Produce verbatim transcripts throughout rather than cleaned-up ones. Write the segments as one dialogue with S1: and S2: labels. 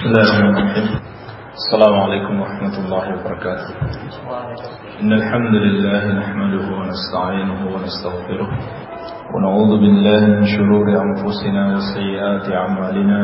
S1: Bismillahirrahmanirrahim. Assalamualaikum warahmatullahi wabarakatuh. Innal hamdalillah nahmaduhu wa nasta'inuhu wa nastaghfiruh wa na'udzu billahi min shururi anfusina wa sayyiati a'malina.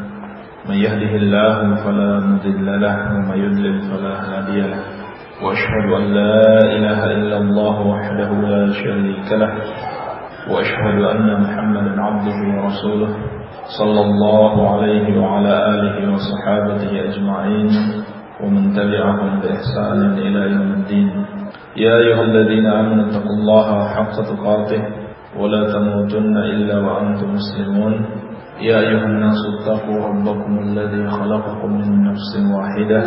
S1: May yahdihillahu fala mudilla lahu wa may yudlil fala hadiya lahu. Wa ashhadu an la ilaha illallah wahdahu la sharika lahu wa ashhadu anna Muhammadan 'abduhu wa rasuluh. صلى الله عليه وعلى آله وصحابته أجمعين ومن تبعهم بإحسان إلى يوم الدين. يا أيها الذين آمنوا اتقوا الله حق تقاته ولا تموتن إلا وأنتم مسلمون. يا أيها الناس اتقوا ربكم الذي خلقكم من نفس واحدة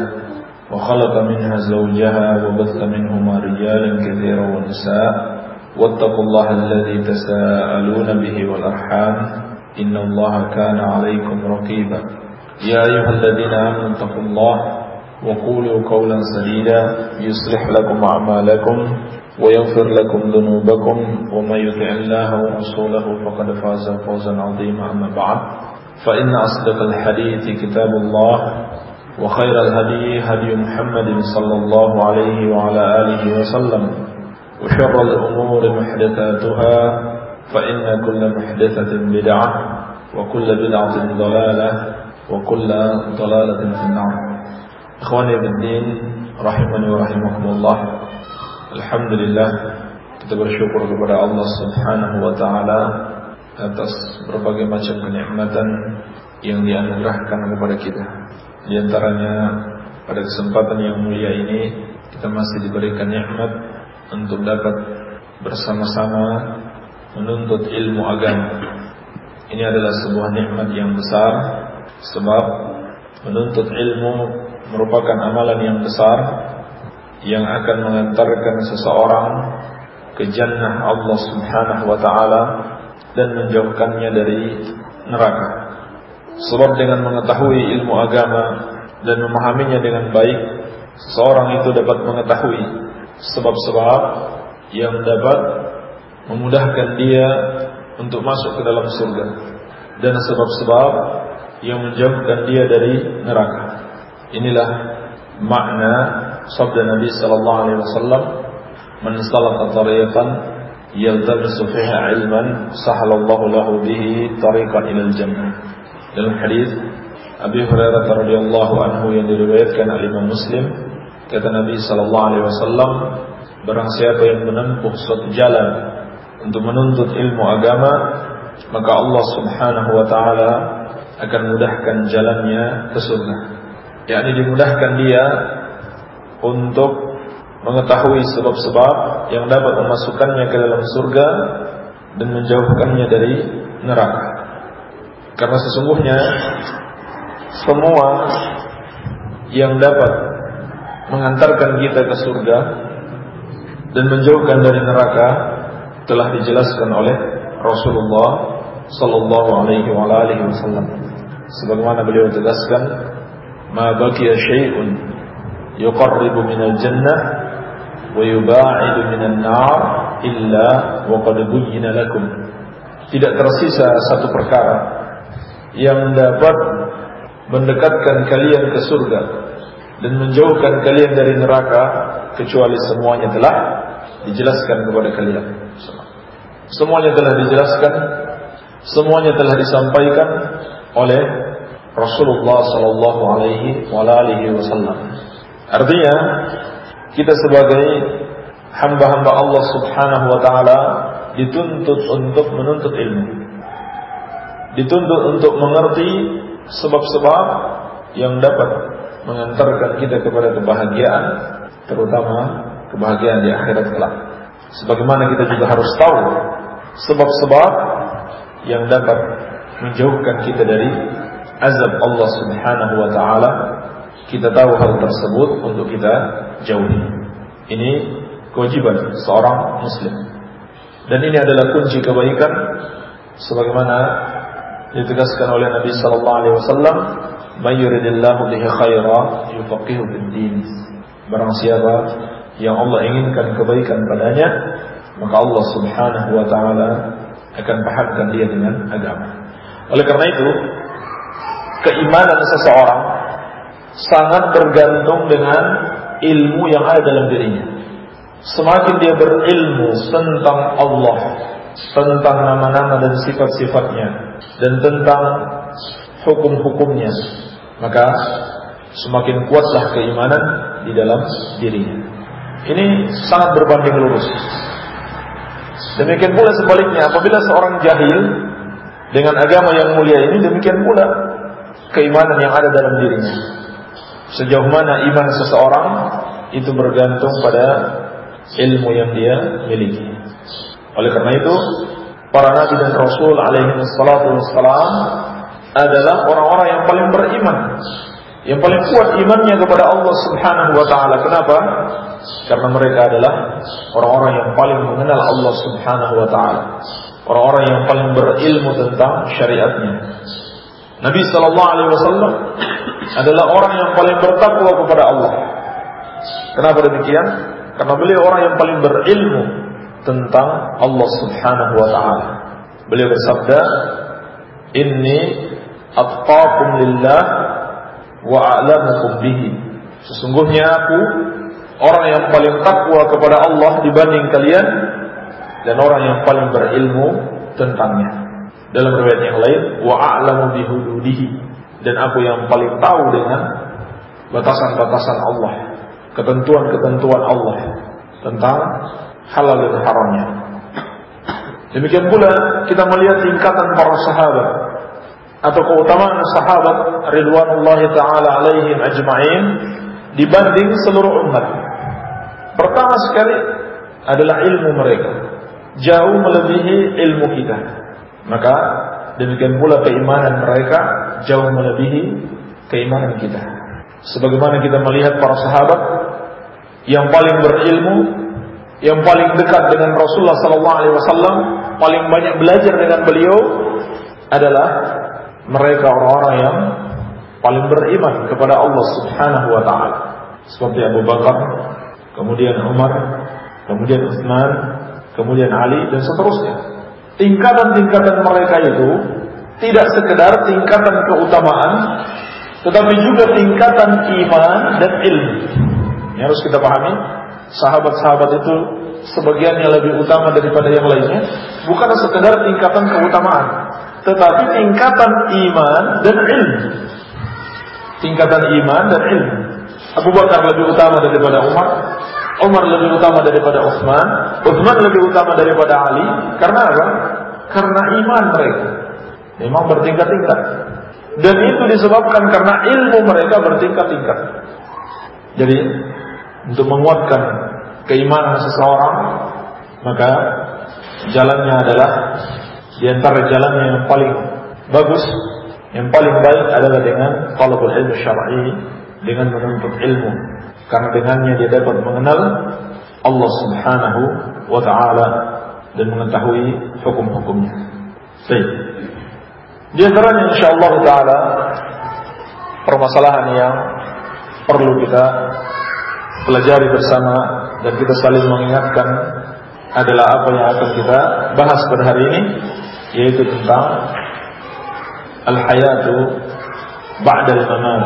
S1: وخلق منها زوجها وبث منهما رجالا كثيرا ونساء واتقوا الله الذي تساءلون به والأرحام إن الله كان عليكم رقيبا. يا أيها الذين آمنوا اتقوا الله وقولوا قولا سديدا يصلح لكم أعمالكم ويغفر لكم ذنوبكم ومن يطع الله ورسوله فقد فاز فوزا عظيما. أما بعد فإن أصدق الحديث كتاب الله وخير الهدي هدي محمد صلى الله عليه وعلى آله وسلم وشر الأمور محدثاتها فإن كل محدثة بدعة وكل بدعة ضلالة وكل ضلالة في النار. Ikhwani fiddin rahimani wa rahimakumullah. Alhamdulillah, kita bersyukur kepada Allah Subhanahu wa taala atas berbagai macam kenikmatan yang dianugerahkan kepada kita. Di antaranya pada kesempatan yang mulia ini kita masih diberikan nikmat untuk dapat bersama-sama menuntut ilmu agama. Ini adalah sebuah nikmat yang besar, sebab menuntut ilmu merupakan amalan yang besar yang akan mengantarkan seseorang ke jannah Allah Subhanahu wa taala dan menjauhkannya dari neraka. Sebab dengan mengetahui ilmu agama dan memahaminya dengan baik, seseorang itu dapat mengetahui sebab-sebab yang dapat memudahkan dia untuk masuk ke dalam surga dan sebab-sebab yang menjauhkan dia dari neraka. Inilah makna sabda Nabi sallallahu alaihi wasallam, "Man salaka tariqan yaltamisu fiha ilman, sahalallahu lahu bihi tariqan ilal jannah." Dalam hadis Abi Hurairah radhiyallahu anhu yang diriwayatkan oleh Imam Muslim, kata Nabi sallallahu alaihi wasallam, barang siapa yang menempuh suatu jalan untuk menuntut ilmu agama, maka Allah Subhanahu wa taala akan mudahkan jalannya ke surga. Yakni dimudahkan dia untuk mengetahui sebab-sebab yang dapat memasukkannya ke dalam surga dan menjauhkannya dari neraka. Karena sesungguhnya semua yang dapat mengantarkan kita ke surga dan menjauhkan dari neraka telah dijelaskan oleh Rasulullah sallallahu alaihi wa alihi wasallam. Sebagaimana beliau tegaskan, "Ma baqiya syai'un yuqarribu minal jannah wa yubaidu minan nar illa wa qad buyyina lakum." Tidak tersisa satu perkara yang dapat mendekatkan kalian ke surga dan menjauhkan kalian dari neraka kecuali semuanya telah dijelaskan kepada kalian. Semuanya telah dijelaskan, semuanya telah disampaikan oleh Rasulullah sallallahu alaihi wasallam. Artinya, kita sebagai hamba-hamba Allah Subhanahu wa taala dituntut untuk menuntut ilmu. Dituntut untuk mengerti sebab-sebab yang dapat mengantarkan kita kepada kebahagiaan, terutama kebahagiaan di akhirat kelak. Sebagaimana kita juga harus tahu sebab-sebab yang dapat menjauhkan kita dari azab Allah Subhanahu wa taala. Kita tahu hal tersebut untuk kita jauhi. Ini kewajiban seorang muslim. Dan ini adalah kunci kebaikan sebagaimana ditegaskan oleh Nabi sallallahu alaihi wasallam, "May yuridillahu bihi khairan yufaqihu fid din." Barang siapa yang Allah inginkan kebaikan padanya, maka Allah Subhanahu wa taala akan pahamkan dia dengan agama. Oleh karena itu, keimanan seseorang
S2: sangat bergantung dengan ilmu yang ada dalam dirinya. Semakin dia berilmu tentang Allah, tentang nama-nama dan sifat-sifatnya, dan tentang hukum-hukumnya, maka semakin kuatlah keimanan di dalam dirinya. Ini sangat berbanding lurus. Demikian pula sebaliknya, apabila seorang jahil dengan agama yang mulia ini, demikian pula keimanan yang ada dalam dirinya. Sejauh mana iman seseorang itu bergantung pada ilmu yang dia miliki. Oleh karena itu, para nabi dan rasul alaihi wassalatu wassalam adalah orang-orang yang paling beriman, yang paling kuat imannya kepada Allah Subhanahu wa taala. Kenapa? Karena mereka adalah orang-orang yang paling mengenal Allah Subhanahu wa taala, orang-orang yang paling berilmu tentang syariatnya. Nabi sallallahu alaihi wasallam adalah orang yang paling bertakwa kepada Allah. Kenapa demikian? Karena beliau orang yang paling berilmu tentang Allah Subhanahu wa taala. Beliau bersabda, "Inni atqakum lillah wa a'lamukum bihi." Sesungguhnya aku orang yang paling takwa kepada Allah dibanding kalian, dan orang yang paling berilmu tentangnya. Dalam riwayat yang lain, wa a'lamu bihududihi, dan aku yang paling tahu dengan batasan-batasan Allah, ketentuan-ketentuan Allah tentang halal dan haramnya. Demikian pula kita melihat tingkatan para sahabat atau keutamaan sahabat ridwanullahi ta'ala alaihim ajma'in dibanding seluruh umat. Pertama sekali adalah ilmu mereka, jauh melebihi ilmu kita. Maka demikian pula keimanan mereka jauh melebihi keimanan kita. Sebagaimana kita melihat para sahabat yang paling berilmu, yang paling dekat dengan Rasulullah sallallahu alaihi wasallam, paling banyak belajar dengan beliau, adalah mereka orang-orang yang paling beriman kepada Allah Subhanahu wa taala. Seperti Abu Bakar, kemudian Umar, kemudian Utsman, kemudian Ali, dan seterusnya. Tingkatan-tingkatan mereka itu tidak sekedar tingkatan keutamaan, tetapi juga tingkatan iman dan ilmu. Yang harus kita pahami, sahabat-sahabat itu sebagiannya lebih utama daripada yang lainnya, bukan sekedar tingkatan keutamaan, tetapi tingkatan iman dan ilmu. Tingkatan iman dan ilmu. Abu Bakar lebih utama daripada Umar, Umar lebih utama daripada Utsman, Utsman lebih utama daripada Ali. Karena apa? Karena iman mereka memang bertingkat-tingkat, dan itu disebabkan karena ilmu mereka bertingkat-tingkat. Jadi untuk menguatkan keimanan seseorang, maka jalannya adalah di antara jalannya yang paling bagus, yang paling baik adalah dengan talabul ilmu syar'i, dengan menuntut ilmu. Karena dengannya dia dapat mengenal Allah Subhanahu wa ta'ala dan mengetahui hukum-hukumnya. Baik. Di antaranya insyaallah ta'ala permasalahan yang perlu kita pelajari bersama dan kita saling mengingatkan adalah apa yang akan kita bahas pada hari ini, yaitu tentang al-hayatu ba'dal mamat,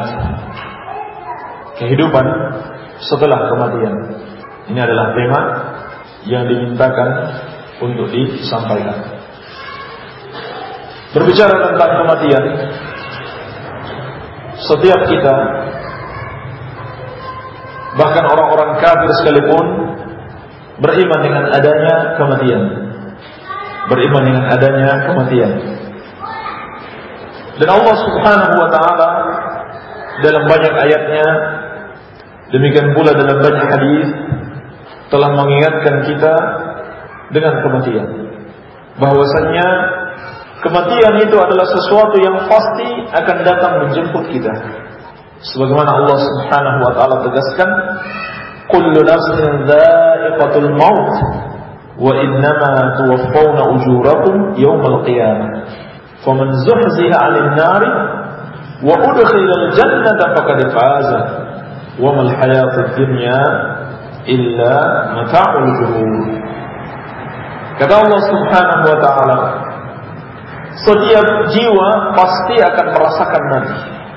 S2: kehidupan setelah kematian. Ini adalah tema yang dimintakan untuk disampaikan. Berbicara tentang kematian, setiap kita, bahkan orang-orang kafir sekalipun, beriman dengan adanya kematian. Beriman dengan adanya kematian. Dan Allah Subhanahu wa ta'ala dalam banyak ayatnya, demikian pula dalam banyak hadis, telah mengingatkan kita dengan kematian. Bahwasanya kematian itu adalah sesuatu yang pasti akan datang menjemput kita. Sebagaimana Allah Subhanahu wa ta'ala tegaskan, kullu nafsin dha'iqatul maut wa innama tuwaffawna ujurakum yawmal qiyamah faman zuhziha 'anil nari wa udkhilal jannata faqad faza wa mal hayatud dunya illa mata'ul ghurur. Kata Allah Subhanahu wa ta'ala, setiap jiwa pasti akan merasakan mati.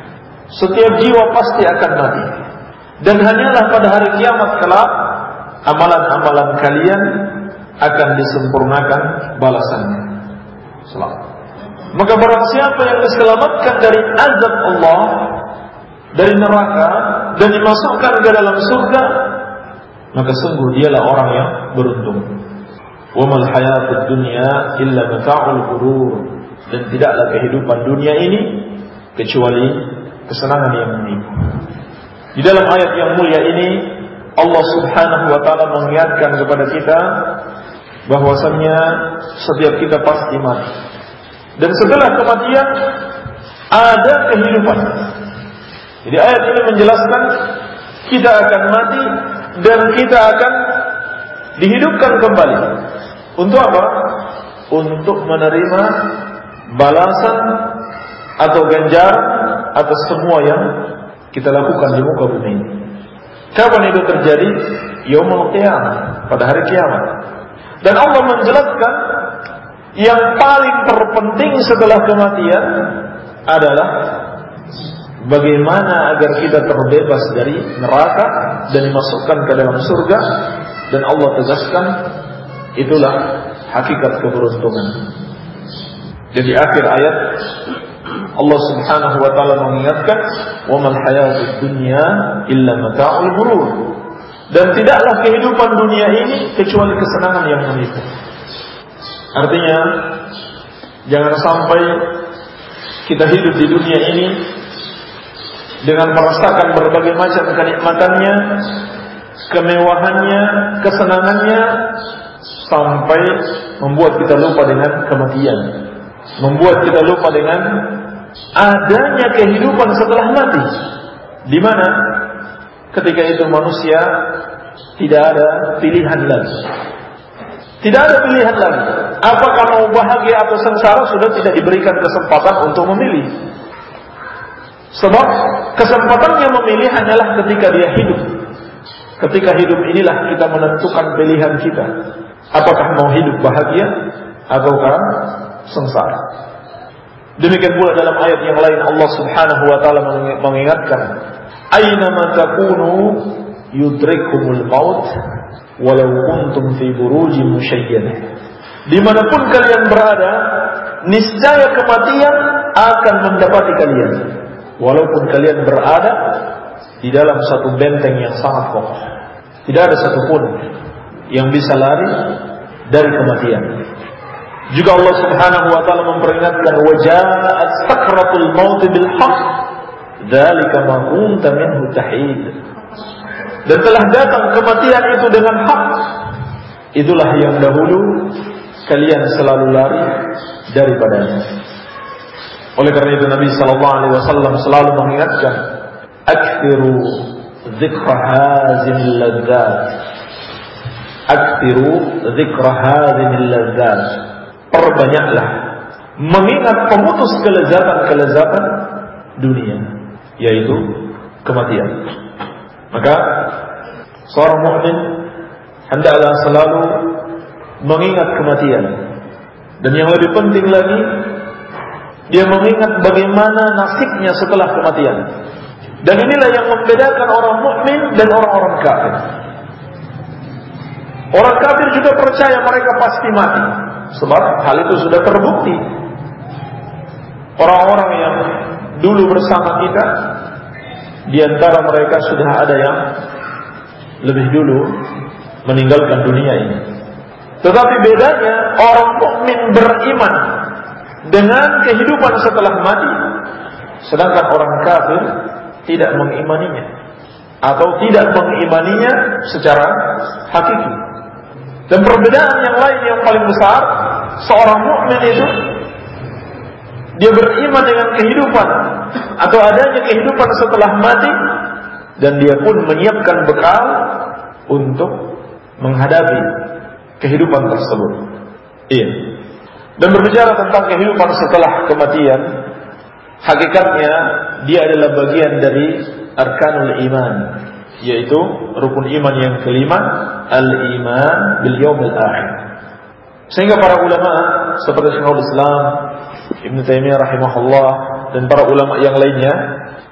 S2: Setiap jiwa pasti akan mati. Dan hanyalah pada hari kiamat kelak amalan-amalan kalian akan disempurnakan balasannya. Selamat. Maka barang siapa yang diselamatkan dari azab Allah, dari neraka, dan dimasukkan ke dalam surga, maka sungguh dialah orang yang beruntung. Wa mal hayatud dunya illa mata'ul ghurur. Dan tidaklah kehidupan dunia ini kecuali kesenangan yang menipu. Di dalam ayat yang mulia ini Allah Subhanahu wa taala mengingatkan kepada kita bahwasannya setiap kita pasti mati. Dan setelah kematian ada kehidupan. Jadi ayat ini menjelaskan kita akan mati dan kita akan dihidupkan kembali. Untuk apa? Untuk menerima balasan atau ganjaran atas semua yang kita lakukan di muka bumi ini. Kapan itu terjadi? Yaumul qiyamah, pada hari kiamat. Dan Allah menjelaskan yang paling terpenting setelah kematian adalah bagaimana agar kita terbebas dari neraka dan dimasukkan ke dalam surga. Dan Allah tegaskan itulah hakikat keberuntungan. Jadi akhir ayat Allah Subhanahu wa taala mengingatkan wa mal hayatud dunya illa mata'ul ghurur. Dan tidaklah kehidupan dunia ini kecuali kesenangan yang menipu. Artinya jangan sampai kita hidup di dunia ini dengan merasakan berbagai macam kenikmatannya, kemewahannya, kesenangannya, sampai membuat kita lupa dengan kematian, membuat kita lupa dengan adanya kehidupan setelah mati, di mana ketika itu manusia tidak ada pilihan lagi. Tidak ada pilihan lagi. Apakah mau bahagia atau sengsara sudah tidak diberikan kesempatan untuk memilih. Sebab kesempatannya memilih hanyalah ketika dia hidup. Ketika hidup inilah kita menentukan pilihan kita. Apakah mau hidup bahagia ataukah sengsara. Demikian pula dalam ayat yang lain Allah Subhanahu wa taala mengingatkan, "Aina ma takunu yudrikumul maut walau kuntum fi burujin musyayyadah." Dimanapun kalian berada, niscaya kematian akan mendapati kalian, walaupun kalian berada di dalam satu benteng yang sangat kokoh. Tidak ada satupun yang bisa lari dari kematian. Juga Allah Subhanahu wa taala memperingatkan, "Wa ja'at sakratul maut bil haqq, dzalika ma kunta minhu tahid." Dan telah datang kematian itu dengan hak. Itulah yang dahulu kalian selalu lari daripadanya. Oleh karena itu Nabi sallallahu alaihi wasallam selalu mengingatkan, "Aktsiru dzikra hazimil ladzat." Aktsiru dzikra hazimil ladzat. Perbanyaklah mengingat pemutus kelezatan-kelezatan dunia, yaitu kematian. Maka seorang mukmin hendaklah selalu mengingat kematian. Dan yang lebih penting lagi, dia mengingat bagaimana nasibnya setelah kematian. Dan inilah yang membedakan orang mukmin dan orang-orang kafir. Orang kafir juga percaya mereka pasti mati, sebab hal itu sudah terbukti. Orang-orang yang dulu bersama kita, di antara mereka sudah ada yang lebih dulu meninggalkan dunia ini. Tetapi bedanya orang mukmin beriman dengan kehidupan setelah mati, sedangkan orang kafir tidak mengimaninya atau tidak mengimaninya secara hakiki. Dan perbedaan yang lain yang paling besar, seorang mukmin itu dia beriman dengan kehidupan atau adanya kehidupan setelah mati, dan dia pun menyiapkan bekal untuk menghadapi kehidupan tersebut. Iya. Dan berbicara tentang kehidupan setelah kematian, hakikatnya dia adalah bagian dari arkanul iman, yaitu rukun iman yang kelima, al-iman bil yaumil akhir. Sehingga para ulama seperti Syekhul Islam Ibnu Taimiyah rahimahullah dan para ulama yang lainnya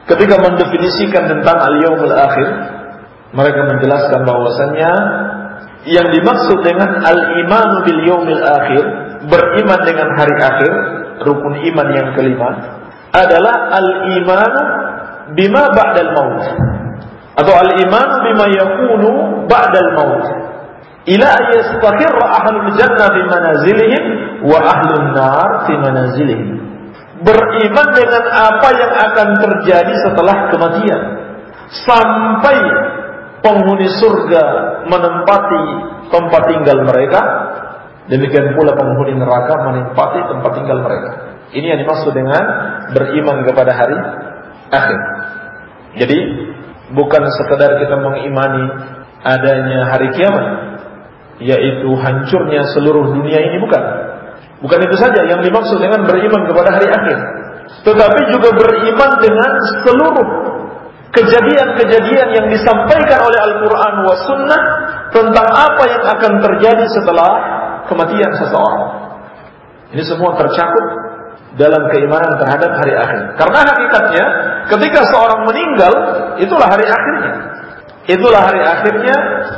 S2: ketika mendefinisikan tentang al-yaumul akhir, mereka menjelaskan bahwasannya yang dimaksud dengan al-imanu bil yaumil akhir, beriman dengan hari akhir, rukun iman yang kelima, adalah al-imanu bima ba'dal maut, atau al-imanu bima yakunu ba'dal maut, ila yastaqirra ahlul jannah fi manazilihim wa ahlun nar fi manazilihim. Beriman dengan apa yang akan terjadi setelah kematian, sampai penghuni surga menempati tempat tinggal mereka, demikian pula penghuni neraka menempati tempat tinggal mereka. Ini yang dimaksud dengan beriman kepada hari akhir. Jadi bukan sekedar kita mengimani adanya hari kiamat, yaitu hancurnya seluruh dunia ini, bukan. Bukan itu saja yang dimaksud dengan beriman kepada hari akhir, tetapi juga beriman dengan seluruh kejadian-kejadian yang disampaikan oleh Al-Quran wa Sunnah tentang apa yang akan terjadi setelah kematian seseorang. Ini semua tercakup dalam keimanan terhadap hari akhir. Karena hakikatnya ketika seorang meninggal, itulah hari akhirnya. Itulah hari akhirnya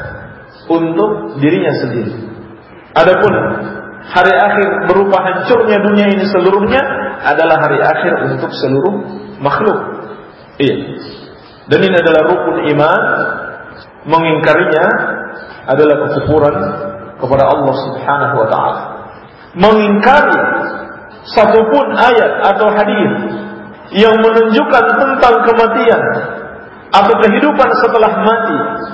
S2: untuk dirinya sendiri. Adapun hari akhir berupa hancurnya dunia ini seluruhnya adalah hari akhir untuk seluruh makhluk. Iya. Dan ini adalah rukun iman. Mengingkarinya adalah kekufuran kepada Allah Subhanahu wa ta'ala. Mengingkari satupun ayat atau hadis yang menunjukkan tentang kematian atau kehidupan setelah mati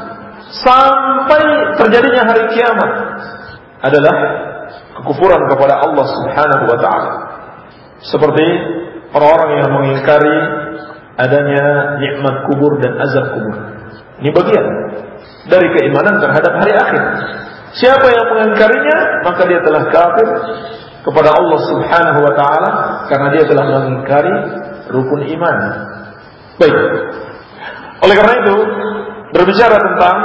S2: sampai terjadinya hari kiamat adalah kekufuran kepada Allah Subhanahu wa ta'ala. Seperti orang-orang yang mengingkari adanya nikmat kubur dan azab kubur. Ini bagian dari keimanan terhadap hari akhir. Siapa yang mengingkarinya, maka dia telah kafir kepada Allah Subhanahu wa ta'ala, karena dia telah mengingkari rukun iman. Baik. Oleh karena itu, berbicara tentang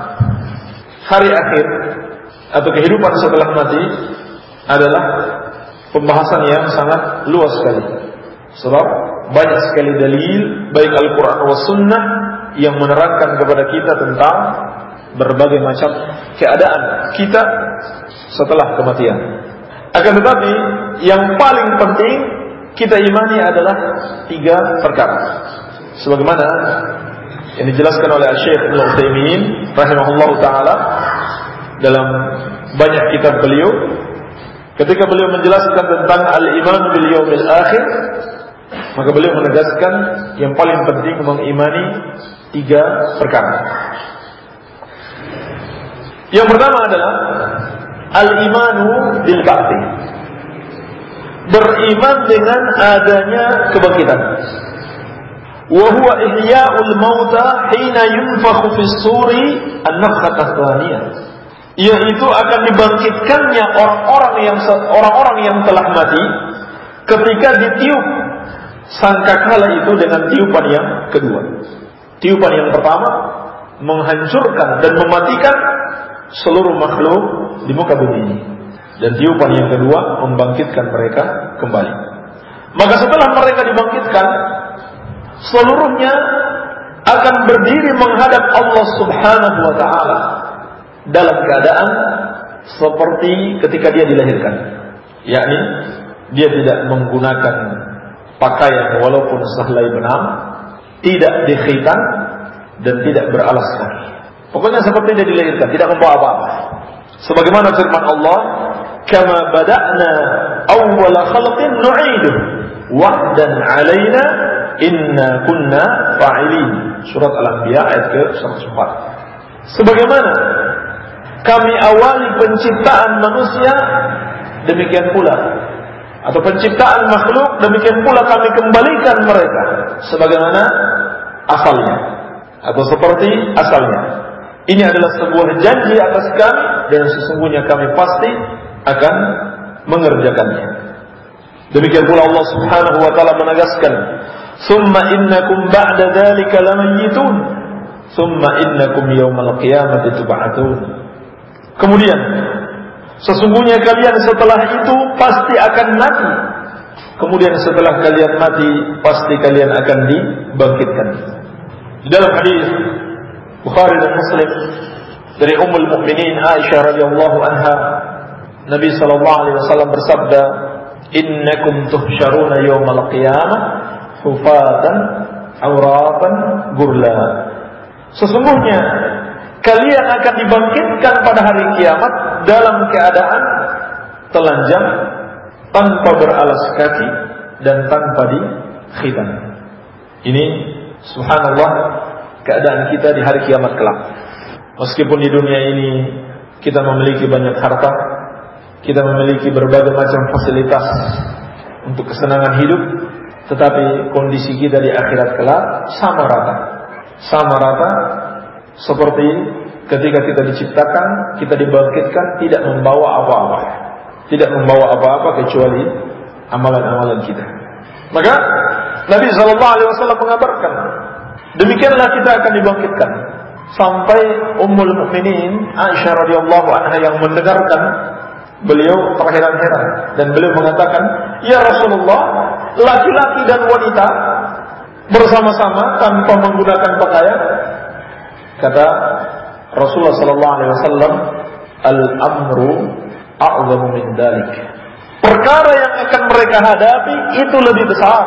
S2: hari akhir atau kehidupan setelah mati adalah pembahasan yang sangat luas sekali. Sebab banyak sekali dalil baik Al-Quran wa Sunnah yang menerangkan kepada kita tentang berbagai macam keadaan kita setelah kematian. Akan tetapi yang paling penting kita imani adalah tiga perkara. Sebagaimana yang dijelaskan oleh Syekh Ibnu Utsaimin rahimahullahu taala dalam banyak kitab beliau, ketika beliau menjelaskan tentang al-iman bil yaumil akhir, maka beliau menegaskan yang paling penting mengimani tiga perkara. Yang pertama adalah al-imanu bil ba'thi, beriman dengan adanya kebangkitan. Wa huwa ihya'ul mauta hina yunfakhu fis suri an-nafkhah tsaniyah, yaitu akan dibangkitkannya orang-orang yang orang-orang yang telah mati ketika ditiup sangkakala itu dengan tiupan yang kedua. Tiupan yang pertama menghancurkan dan mematikan seluruh makhluk di muka bumi ini, dan tiupan yang kedua membangkitkan mereka kembali. Maka setelah mereka dibangkitkan, seluruhnya akan berdiri menghadap Allah Subhanahu wa ta'ala dalam keadaan seperti ketika dia dilahirkan, yakni dia tidak menggunakan pakaian walaupun sehelai benang, tidak dikhitan dan tidak beralas kaki. Pokoknya seperti dia dilahirkan, tidak membawa apa-apa. Sebagaimana firman Allah, "Kama bada'na awwala khalqin nu'iduhu wa'dan 'alaina inna kunna fa'ilin." Surat Al-Anbiya ayat ke seratus empat. Sebagaimana kami awali penciptaan manusia, demikian pula, atau penciptaan makhluk, demikian pula kami kembalikan mereka sebagaimana asalnya, atau seperti asalnya. Ini adalah sebuah janji atas kami, dan sesungguhnya kami pasti akan mengerjakannya. Demikian pula Allah Subhanahu wa ta'ala menegaskan, "Tsumma innakum ba'da dzalika lamayyitun, tsumma innakum yaumal qiyamati tub'atsun." Kemudian sesungguhnya kalian setelah itu pasti akan mati, kemudian setelah kalian mati pasti kalian akan dibangkitkan. Di dalam hadis Bukhari dan Muslim dari Ummul Mukminin Aisyah radhiyallahu anha, Nabi sallallahu alaihi wasallam bersabda, "Innakum tuhsyaruna yaumal qiyamah hufatan auratan gurla." Sesungguhnya kalian akan dibangkitkan pada hari kiamat dalam keadaan telanjang, tanpa beralas kaki dan tanpa dikhitan. Ini subhanallah keadaan kita di hari kiamat kelak. Meskipun di dunia ini kita memiliki banyak harta, kita memiliki berbagai macam fasilitas untuk kesenangan hidup, tetapi kondisi kita di akhirat kelak sama rata. Sama rata seperti ketika kita diciptakan, kita dibangkitkan tidak membawa apa-apa. Tidak membawa apa-apa kecuali amalan-amalan kita. Maka Nabi sallallahu alaihi wasallam mengabarkan, demikianlah kita akan dibangkitkan. Sampai Ummul Mukminin Aisyah radhiyallahu anha yang mendengarkan, beliau terheran-heran dan beliau mengatakan, "Ya Rasulullah, laki-laki dan wanita bersama-sama tanpa menggunakan pakaian." Kata Rasulullah sallallahu alaihi wasallam, "Al-amru a'zamu min dalik." Perkara yang akan mereka hadapi itu lebih besar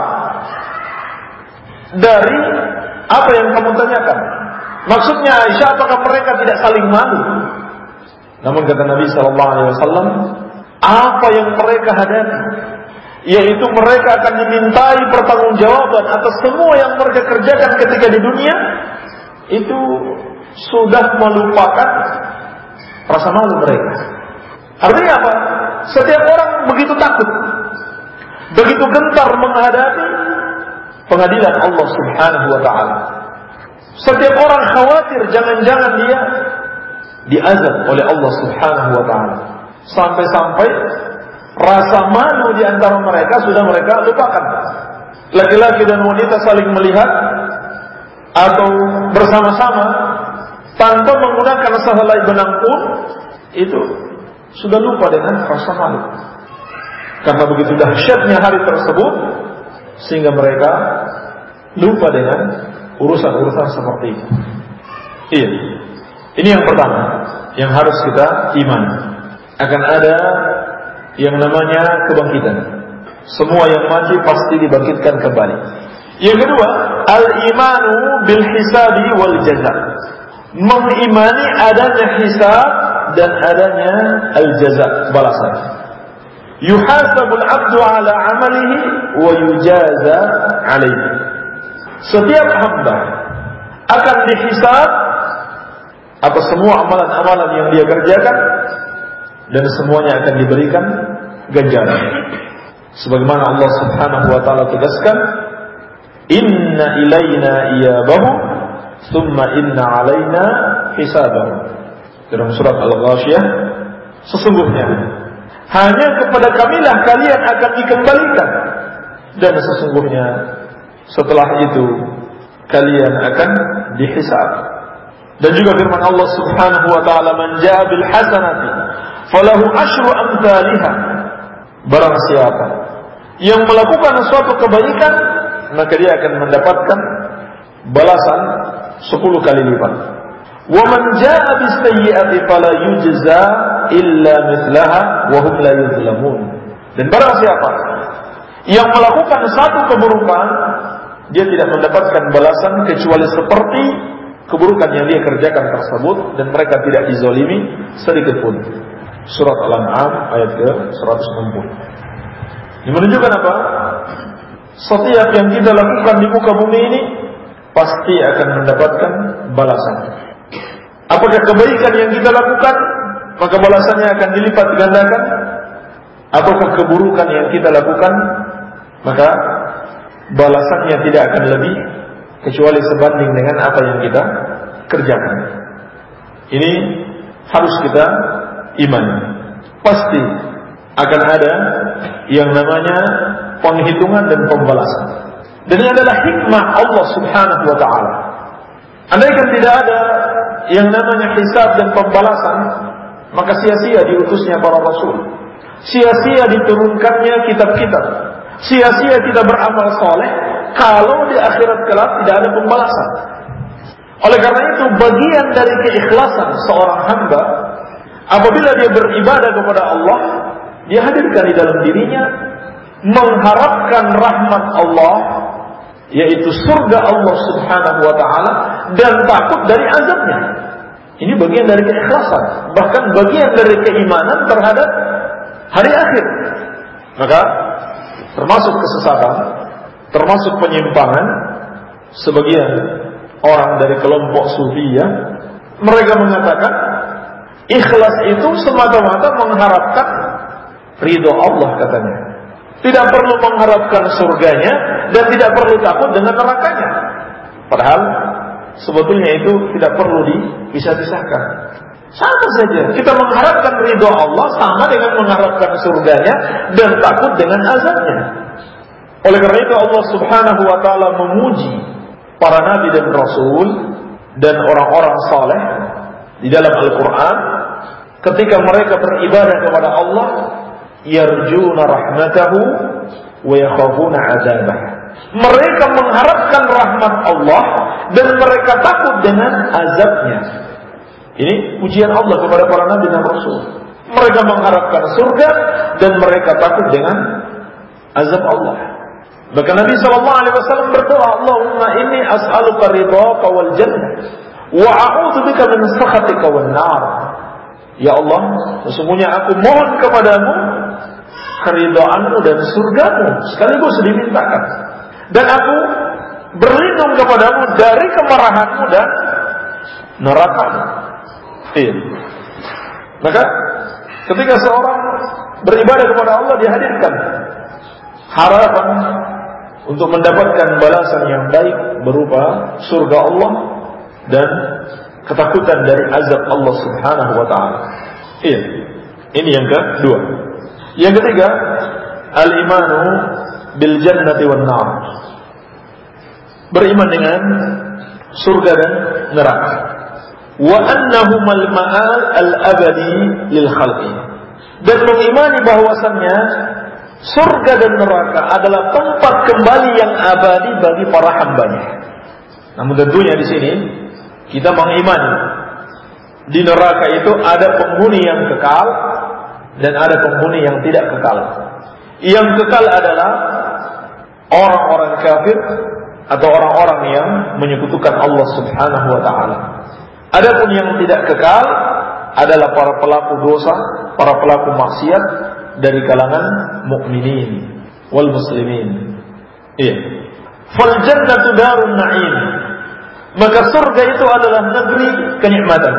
S2: dari apa yang kamu tanyakan. Maksudnya Aisyah, apakah mereka tidak saling malu? Namun kata Nabi sallallahu alaihi wasallam, apa yang mereka hadapi, yaitu mereka akan dimintai pertanggungjawaban atas semua yang mereka kerjakan ketika di dunia, itu sudah melupakan rasa malu mereka. Artinya apa? Setiap orang begitu takut, begitu gentar menghadapi pengadilan Allah Subhanahu wa ta'ala. Setiap orang khawatir jangan-jangan dia diazab oleh Allah Subhanahu wa ta'ala. Sampai-sampai rasa malu di antara mereka sudah mereka lupakan. Laki-laki dan wanita saling melihat atau bersama-sama tanpa menggunakan sehelai benang pun, itu sudah lupa dengan rasa malu. Karena begitu dahsyatnya hari tersebut, sehingga mereka lupa dengan urusan-urusan seperti itu. Iya. Ini yang pertama yang harus kita imani. Akan ada yang namanya kebangkitan. Semua yang mati pasti dibangkitkan kembali. Yang kedua, al-imanu bil hisabi wal jaza. Mengimani adanya hisab dan adanya al-jaza, balasan. Yuhasabul abdu ala amalihi wa yujaza alaihi. Setiap hamba akan dihisab atas semua amalan-amalan yang dia kerjakan, dan semuanya akan diberikan ganjaran. Sebagaimana Allah Subhanahu wa taala tegaskan, "Inna ilaina iyabahum, thumma inna alaina hisabahum." Dalam surat Al-Ghasyiyah, sesungguhnya hanya kepada kamilah kalian akan dikembalikan, dan sesungguhnya setelah itu kalian akan dihisab. Dan juga firman Allah Subhanahu wa taala, "Man jaa bil hasanati falahu asyru amsalihha." Barang siapa yang melakukan suatu kebaikan, maka dia akan mendapatkan balasan sepuluh kali lipat. Wa man jaa bis sayyi'ati fala yujza illa mithlaha wa hum la yuzlamun. Dan barang siapa yang melakukan satu keburukan, dia tidak mendapatkan balasan kecuali seperti keburukan yang dia kerjakan tersebut, dan mereka tidak dizalimi sedikit pun. Surat Al-An'am ayat ke seratus enam puluh. Ini menunjukkan apa? Setiap yang kita lakukan di muka bumi ini pasti akan mendapatkan balasan. Apakah kebaikan yang kita lakukan, maka balasannya akan dilipat gandakan, ataukah keburukan yang kita lakukan, maka balasannya tidak akan lebih kecuali sebanding dengan apa yang kita kerjakan. Ini harus kita imani. Pasti akan ada yang namanya penghitungan dan pembalasan. Dan ini adalah hikmah Allah Subhanahu wa ta'ala. Andaikan tidak ada yang namanya hisab dan pembalasan, maka sia-sia diutusnya para rasul, sia-sia diturunkannya kitab-kitab, Sia-sia kita beramal soleh kalau di akhirat kelak tidak ada pembalasan. Oleh karena itu, bagian dari keikhlasan seorang hamba apabila dia beribadah kepada Allah, dia hadirkan di dalam dirinya mengharapkan rahmat Allah, yaitu surga Allah Subhanahu wa ta'ala, dan takut dari azabnya. Ini bagian dari keikhlasan, bahkan bagian dari keimanan terhadap hari akhir. Maka termasuk kesesatan, termasuk penyimpangan sebagian orang dari kelompok Sufiyah. Mereka mengatakan ikhlas itu semata-mata mengharapkan ridho Allah katanya. Tidak perlu mengharapkan surganya dan tidak perlu takut dengan nerakanya. Padahal sebetulnya itu tidak perlu dipisah-pisahkan. Sama saja, kita mengharapkan ridho Allah sama dengan mengharapkan surganya dan takut dengan azabnya. Oleh karena itu Allah Subhanahu wa ta'ala memuji para nabi dan rasul dan orang-orang saleh di dalam Al-Quran ketika mereka beribadah kepada Allah, yarjuna rahmatahu wa yakhafuna azabah. Mereka mengharapkan rahmat Allah dan mereka takut dengan azabnya. Ini pujian Allah kepada para nabi dan rasul. Mereka mengharapkan surga dan mereka takut dengan azab Allah. Bahkan Nabi sallallahu alaihi wasallam berdoa, Allahumma inni as'aluka ridhaka wal jannah wa a'udzu bika min sakhatika wan nar. Ya Allah, sesungguhnya aku mohon kepadamu keridhaanmu dan surgamu sekaligus dimintakan, dan aku berlindung kepadamu dari kemarahanmu dan neraka-Mu. Iya. Maka ketika seorang beribadah kepada Allah, dihadirkan harapan untuk mendapatkan balasan yang baik berupa surga Allah dan ketakutan dari azab Allah Subhanahu wa ta'ala. Iya. Ini yang kedua. Yang ketiga, al-imanu bil jannati wan nar. Beriman dengan surga dan neraka. Wa annahumal ma'al al-abadi lil khalqi. Dan mengimani bahwasannya surga dan neraka adalah tempat kembali yang abadi bagi para hambanya. Namun tentunya di sini kita mengimani di neraka itu ada penghuni yang kekal dan ada penghuni yang tidak kekal. Yang kekal adalah orang-orang kafir atau orang-orang yang menyekutukan Allah Subhanahu wa ta'ala. Adapun yang tidak kekal adalah para pelaku dosa, para pelaku maksiat dari kalangan mukminin wal muslimin. Iya. Fal jannatu darun na'im. Maka surga itu adalah negeri kenikmatan.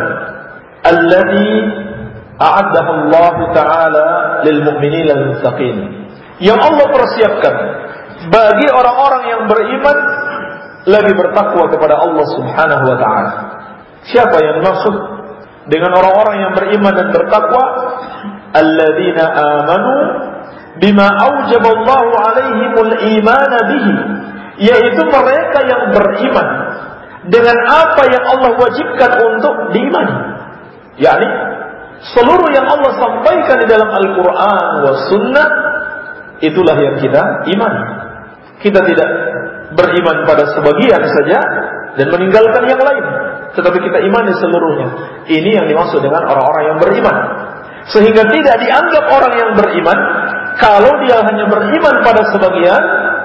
S2: Allati a'addahu Allah Ta'ala lil mu'minin al muttaqin. Yang Allah persiapkan bagi orang-orang yang beriman lagi bertakwa kepada Allah Subhanahu wa ta'ala. Siapa yang dimaksud dengan orang-orang yang beriman dan bertakwa? Alladzina amanu bima aujaballahu alaihimul iman bihi, yaitu mereka yang beriman dengan apa yang Allah wajibkan untuk diimani, yakni seluruh yang Allah sampaikan di dalam Al-Quran wa Sunnah, itulah yang kita imani. Kita tidak beriman pada sebagian saja dan meninggalkan yang lain, tetapi kita imani seluruhnya. Ini yang dimaksud dengan orang-orang yang beriman. Sehingga tidak dianggap orang yang beriman kalau dia hanya beriman pada sebagian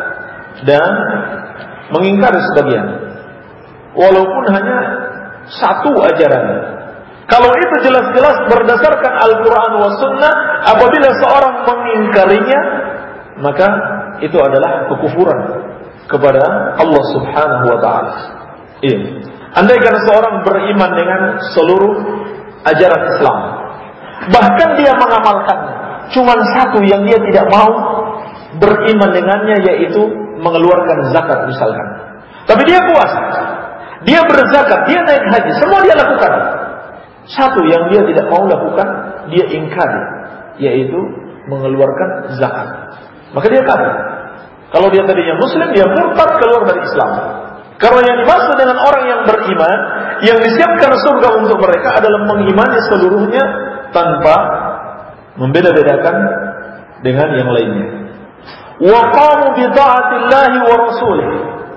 S2: dan mengingkari sebagian, walaupun hanya satu ajaran. Kalau itu jelas-jelas berdasarkan Al-Quran wa Sunnah, apabila seorang mengingkarinya, maka itu adalah kekufuran kepada Allah Subhanahu wa ta'ala. Iya. Andaikan seorang beriman dengan seluruh ajaran Islam, bahkan dia mengamalkannya, cuma satu yang dia tidak mau beriman dengannya, yaitu mengeluarkan zakat misalkan. Tapi dia puasa, dia berzakat, dia naik haji, semua dia lakukan. Satu yang dia tidak mau lakukan, dia ingkari, yaitu mengeluarkan zakat. Maka dia kafir. Kalau dia tadinya muslim, dia murtad, keluar dari Islam. Karena yang dimaksud dengan orang yang beriman, yang disiapkan surga untuk mereka adalah mengimani seluruhnya tanpa membeda-bedakan dengan yang lainnya. wa qamu bi ta'atillahi wa rasulih.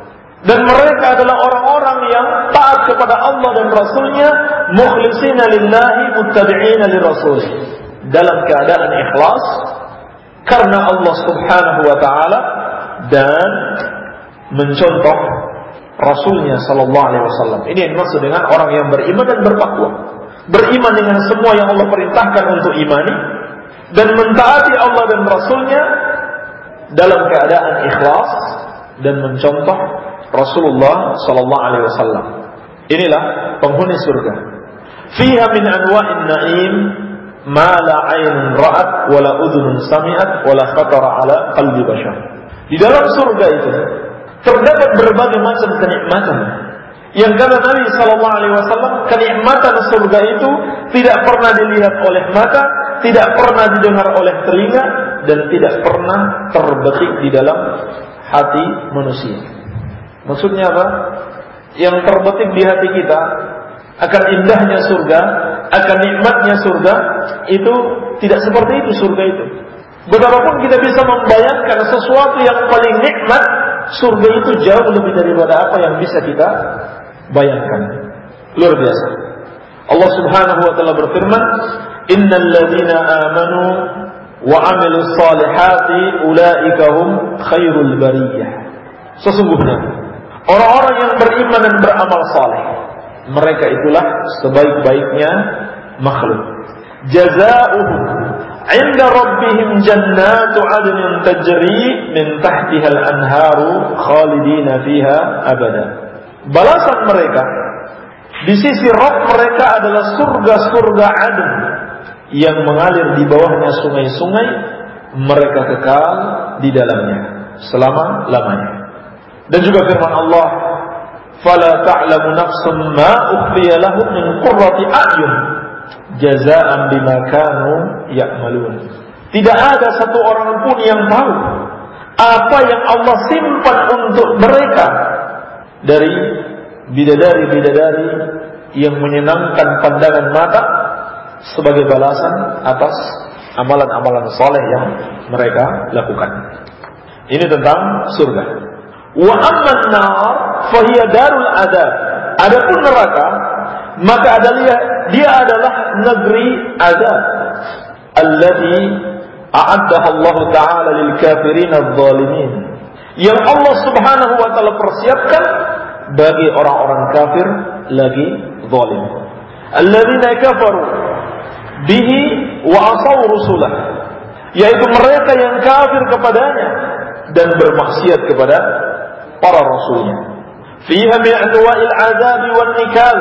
S2: Dan mereka adalah orang-orang yang taat kepada Allah dan Rasulnya, mukhlisina lillahi muttabi'ina li rasulih, dalam keadaan ikhlas karena Allah Subhanahu wa taala dan mencontoh Rasulnya sallallahu alaihi wasallam. Ini yang dimaksud dengan orang yang beriman dan bertakwa. Beriman dengan semua yang Allah perintahkan untuk imani dan mentaati Allah dan Rasulnya dalam keadaan ikhlas dan mencontoh Rasulullah sallallahu alaihi wasallam. Inilah penghuni surga. Fiha min anwa'in na'im ma la 'ainun ra'at wa la udhunun sami'at wa la khatara 'ala qalbi bashar. Di dalam surga itu terdapat berbagai macam kenikmatan yang kata Nabi sallallahu alaihi wasallam, kenikmatan surga itu tidak pernah dilihat oleh mata, tidak pernah didengar oleh telinga, dan tidak pernah terbetik di dalam hati manusia. Maksudnya apa? Yang terbetik di hati kita akan indahnya surga, akan nikmatnya surga, itu tidak seperti itu surga itu. Betapapun kita bisa membayangkan sesuatu yang paling nikmat, surga itu jauh lebih daripada apa yang bisa kita bayangkan. Luar biasa. Allah Subhanahu wa taala berfirman, "Innal ladzina amanu wa 'amilus solihati ulaika hum khairul bariyah." Sesungguhnya orang-orang yang beriman dan beramal saleh, mereka itulah sebaik-baiknya makhluk. Jazaohum 'inda rabbihim jannatu 'adnin tajri min tahtiha al-anharu khalidina fiha abada. Balasan mereka di sisi Rabb mereka adalah surga-surga Aden yang mengalir di bawahnya sungai-sungai, mereka kekal di dalamnya selama-lamanya. Dan juga firman Allah, "Fala ta'lamu nafsun ma ukhfiya lahum min qurrati a'yun jazaa'an bima kanu ya'malun." Tidak ada satu orang pun yang tahu apa yang Allah simpan untuk mereka dari bidadari-bidadari yang menyenangkan pandangan mata sebagai balasan atas amalan-amalan saleh yang mereka lakukan. Ini tentang surga. Wa amman nar fahiya darul adab. Adapun neraka, maka adalah dia adalah negeri azab. Allati a'addaha Allah Ta'ala lil kafirin adh-dhalimin. Yang Allah Subhanahu wa taala persiapkan bagi orang-orang kafir lagi zalim. Alladzina kafaru bihi wa asaw rusulah, yaitu mereka yang kafir kepadanya dan bermaksiat kepada para rasulnya. Fiha min anwa'il 'adzabi wan nikal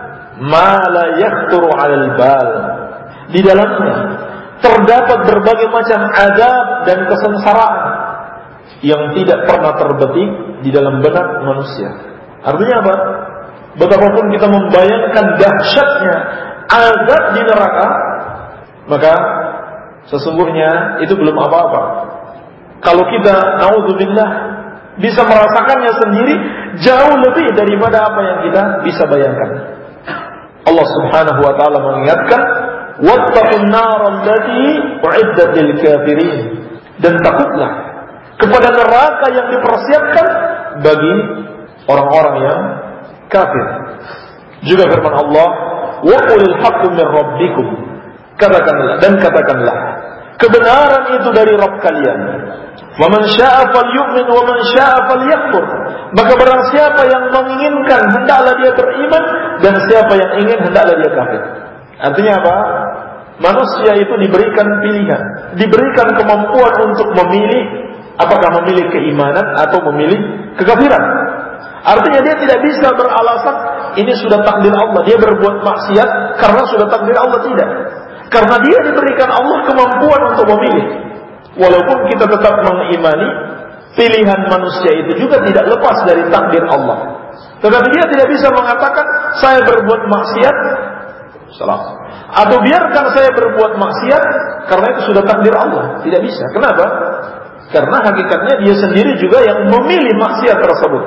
S2: ma la yakhturu 'alal bal. Di dalamnya terdapat berbagai macam azab dan kesengsaraan yang tidak pernah terbetik di dalam benak manusia. Artinya apa? Betapapun kita membayangkan dahsyatnya azab di neraka, maka sesungguhnya itu belum apa-apa. Kalau kita naudzubillah bisa merasakannya sendiri, jauh lebih daripada apa yang kita bisa bayangkan. Allah Subhanahu wa taala mengingatkan, "Wattaqun nar allati u'iddat lil kafirin." Dan takutlah kepada neraka yang dipersiapkan bagi orang-orang yang kafir. Juga firman Allah, "Wa qulil haqqu min rabbikum." Katakanlah dan katakanlah, kebenaran itu dari Rabb kalian. "Wa man syaa'a falyu'min wa man syaa'a falyakfur." Maka barang siapa yang menginginkan hendaklah dia beriman, dan siapa yang ingin hendaklah dia kafir. Artinya apa? Manusia itu diberikan pilihan, diberikan kemampuan untuk memilih apakah memilih keimanan atau memilih kekafiran. Artinya dia tidak bisa beralasan ini sudah takdir Allah, dia berbuat maksiat karena sudah takdir Allah, tidak. Karena dia diberikan Allah kemampuan untuk memilih. Walaupun kita tetap mengimani pilihan manusia itu juga tidak lepas dari takdir Allah, tetapi dia tidak bisa mengatakan saya berbuat maksiat salah, atau biarkan saya berbuat maksiat karena itu sudah takdir Allah. Tidak bisa. Kenapa? Karena hakikatnya dia sendiri juga yang memilih maksiat tersebut.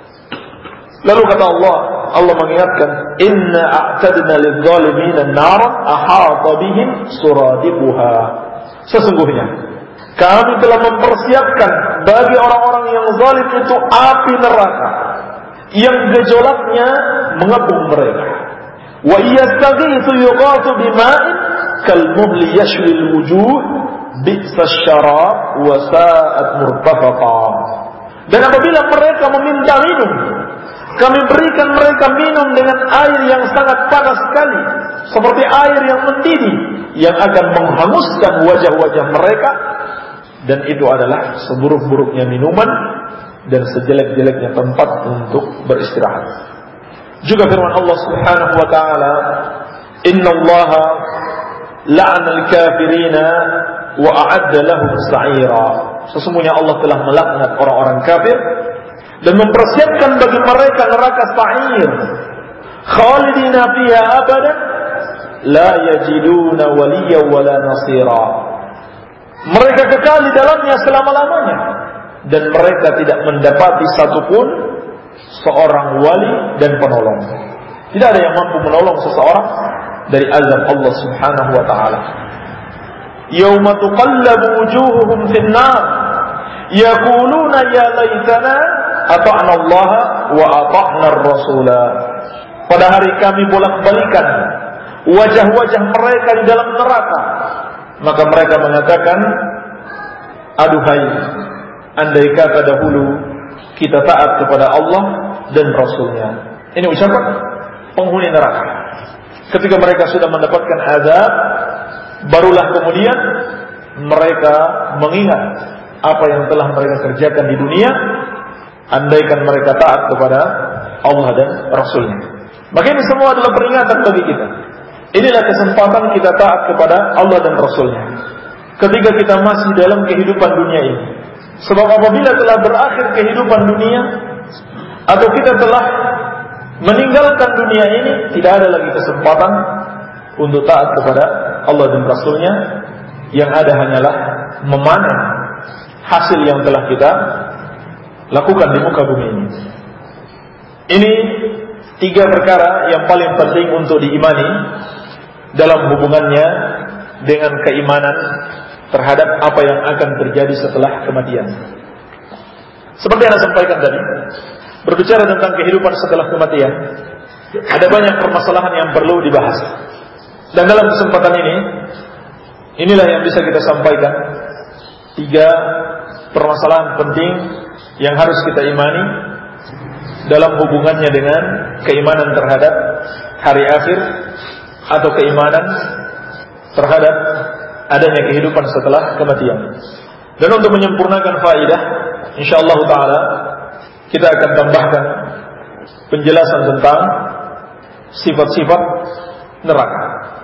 S2: Lalu kata Allah, Allah mengingatkan, "Inna a'tadna lidh-dhalimina an-nar ahata bihim suradiquha." Sesungguhnya kami telah mempersiapkan bagi orang-orang yang zalim itu api neraka yang gejolaknya mengepung mereka. Wa yastaghithu yuqatu bima'in kalmuhli yashwi alwujuh bi'sa syarab wa sa'at murtafaqa. Dan apabila mereka meminta minum, kami berikan mereka minum dengan air yang sangat panas sekali, seperti air yang mendidih yang akan menghanguskan wajah-wajah mereka. Dan itu adalah seburuk-buruknya minuman dan sejelek-jeleknya tempat untuk beristirahat. Juga firman Allah Subhanahu wa taala, "Innallaha la'anal kafirina wa a'adda lahum sa'ira." Sesungguhnya Allah telah melaknat orang-orang kafir dan mempersiapkan bagi mereka neraka sa'ir. Khalidina fiha abadan la yajiduna waliyyan wala nasira. Mereka kekal di dalamnya selama-lamanya dan mereka tidak mendapati satupun seorang wali dan penolong. Tidak ada yang mampu menolong seseorang dari azab Allah Subhanahu wa taala. Yauma tuqallabu wujuhuhum fin-nar yaquluna ya laitana ata'na Allah wa ata'na ar-rasula. Pada hari kami bolak-balikan wajah-wajah mereka di dalam neraka, maka mereka mengatakan, aduhai, andai kata dahulu kita taat kepada Allah dan Rasulnya. Ini ucapan penghuni neraka. Ketika mereka sudah mendapatkan azab, barulah kemudian mereka mengingat apa yang telah mereka kerjakan di dunia, andaikan mereka taat kepada Allah dan Rasulnya. Maka ini semua adalah peringatan bagi kita. Inilah kesempatan kita taat kepada Allah dan Rasulnya ketika kita masih dalam kehidupan dunia ini. Sebab apabila telah berakhir kehidupan dunia atau kita telah meninggalkan dunia ini, tidak ada lagi kesempatan untuk taat kepada Allah dan Rasulnya. Yang ada hanyalah memanen hasil yang telah kita lakukan di muka bumi ini. Ini tiga perkara yang paling penting untuk diimani dalam hubungannya dengan keimanan terhadap apa yang akan terjadi setelah kematian. Seperti yang saya sampaikan tadi, berbicara tentang kehidupan setelah kematian, ada banyak permasalahan yang perlu dibahas. Dan dalam kesempatan ini, inilah yang bisa kita sampaikan, tiga permasalahan penting yang harus kita imani dalam hubungannya dengan keimanan terhadap hari akhir atau keimanan terhadap adanya kehidupan setelah kematian. Dan untuk menyempurnakan faedah, insyaallah taala kita akan tambahkan penjelasan tentang sifat-sifat neraka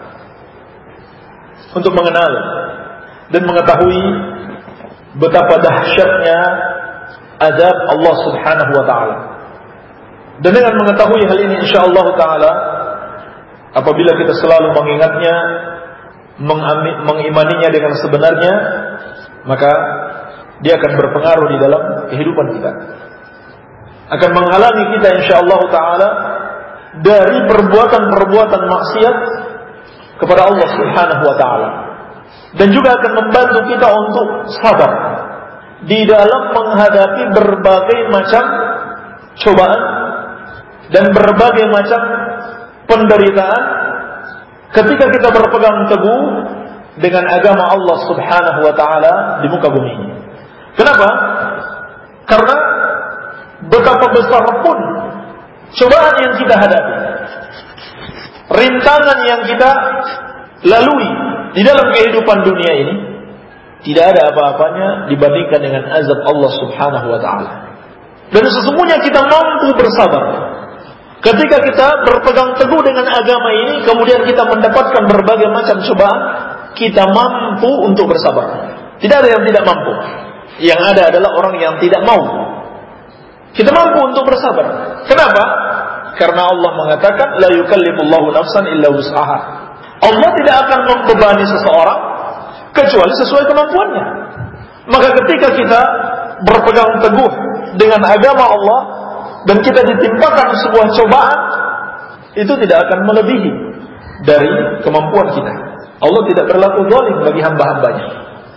S2: untuk mengenal dan mengetahui betapa dahsyatnya azab Allah Subhanahu wa taala. Dan dengan mengetahui hal ini insyaallah taala, apabila kita selalu mengingatnya, mengimaninya dengan sebenarnya, maka dia akan berpengaruh di dalam kehidupan kita, akan menghalangi kita insyaallah taala dari perbuatan-perbuatan maksiat kepada Allah Subhanahu wa taala, dan juga akan membantu kita untuk sabar di dalam menghadapi berbagai macam cobaan dan berbagai macam penderitaan ketika kita berpegang teguh dengan agama Allah Subhanahu wa taala di muka bumi ini. Kenapa? Karena betapa besar pun cobaan yang kita hadapi, rintangan yang kita lalui di dalam kehidupan dunia ini, tidak ada apa-apanya dibandingkan dengan azab Allah Subhanahu wa taala. Dan sesungguhnya kita mampu bersabar ketika kita berpegang teguh dengan agama ini, kemudian kita mendapatkan berbagai macam cobaan, kita mampu untuk bersabar. Tidak ada yang tidak mampu. Yang ada adalah orang yang tidak mau. Kita mampu untuk bersabar. Kenapa? Karena Allah mengatakan la yukallifullahu nafsan illa wus'aha. Allah tidak akan membebani seseorang kecuali sesuai kemampuannya. Maka ketika kita berpegang teguh dengan agama Allah dan kita ditimpakan sebuah cobaan, itu tidak akan melebihi dari kemampuan kita. Allah tidak berlaku zalim bagi hamba-hambanya.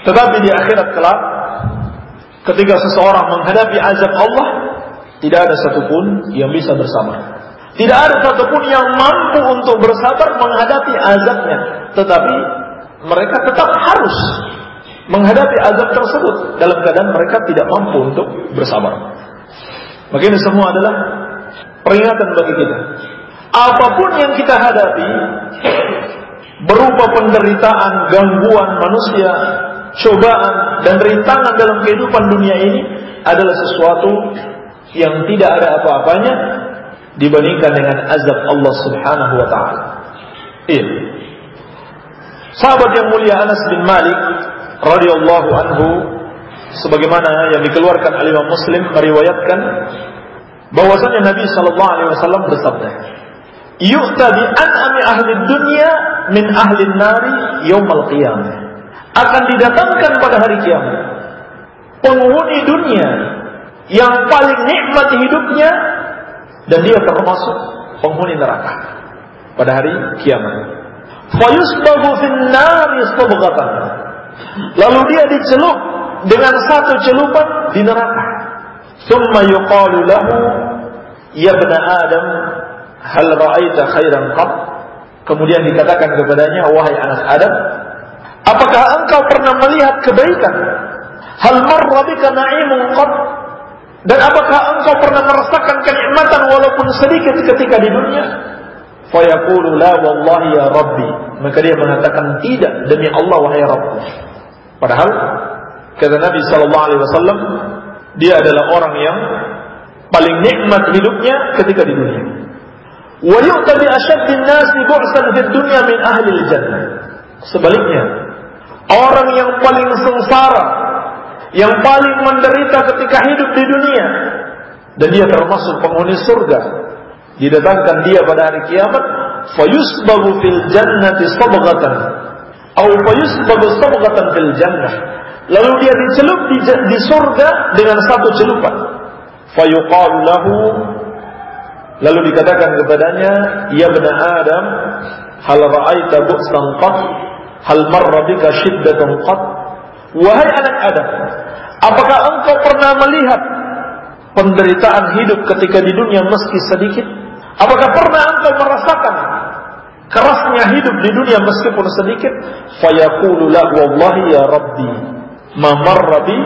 S2: Tetapi di akhirat kelak, ketika seseorang menghadapi azab Allah, tidak ada satupun yang bisa bersabar. Tidak ada satupun yang mampu untuk bersabar menghadapi azabnya. Tetapi mereka tetap harus menghadapi azab tersebut dalam keadaan mereka tidak mampu untuk bersabar. Maka ini semua adalah peringatan bagi kita. Apapun yang kita hadapi berupa penderitaan, gangguan manusia, cobaan dan rintangan dalam kehidupan dunia ini adalah sesuatu yang tidak ada apa-apanya dibandingkan dengan azab Allah Subhanahu wa taala. Iya. Sahabat yang mulia Anas bin Malik radhiyallahu anhu, sebagaimana yang dikeluarkan oleh Imam Muslim, meriwayatkan bahwasanya Nabi sallallahu alaihi wasallam bersabda, "Yu'ta bi an'ami ahli dunya min ahli nari yaumil qiyamah." Akan didatangkan pada hari kiamat penghuni dunia yang paling nikmat hidupnya dan dia termasuk penghuni neraka pada hari kiamat. Fayusbahu fin nari sabghatan. Lalu dia dicelup dengan satu celupan di neraka. Tsumma yuqalu lahu, ya ibna Adam, hal ra'aita khairan qat? Kemudian dikatakan kepadanya, wahai anak Adam, apakah engkau pernah melihat kebaikan? Hal marra bika na'imun qat? Dan apakah engkau pernah merasakan kenikmatan walaupun sedikit ketika di dunia? Fa yaqulu la wallahi ya rabbi. Maka dia mengatakan tidak, demi Allah wahai Rabbku. Padahal kata Nabi sallallahu alaihi wasallam, dia adalah orang yang paling nikmat hidupnya ketika di dunia. Wa yu'ta bi ashaddin nasi bu'san fid dunya min ahli al-jannah. Sebaliknya, orang yang paling sengsara, yang paling menderita ketika hidup di dunia, dan dia termasuk penghuni surga, didatangkan dia pada hari kiamat, fayusbagu fil jannati sabghatan, atau fayusbagu sabghatan fil jannah, lalu dia dicelup di, di surga dengan satu celupan. Fayuqalu lahu, lalu dikatakan kepadanya, ya ibna Adam, hal ra'aita bu'san qat? Hal marra bika shiddatan qat? Wahai anak Adam, apakah engkau pernah melihat penderitaan hidup ketika di dunia meski sedikit? Apakah pernah engkau merasakan kerasnya hidup di dunia meskipun sedikit? Fayaqulu la wallahi ya rabbi ma marra bi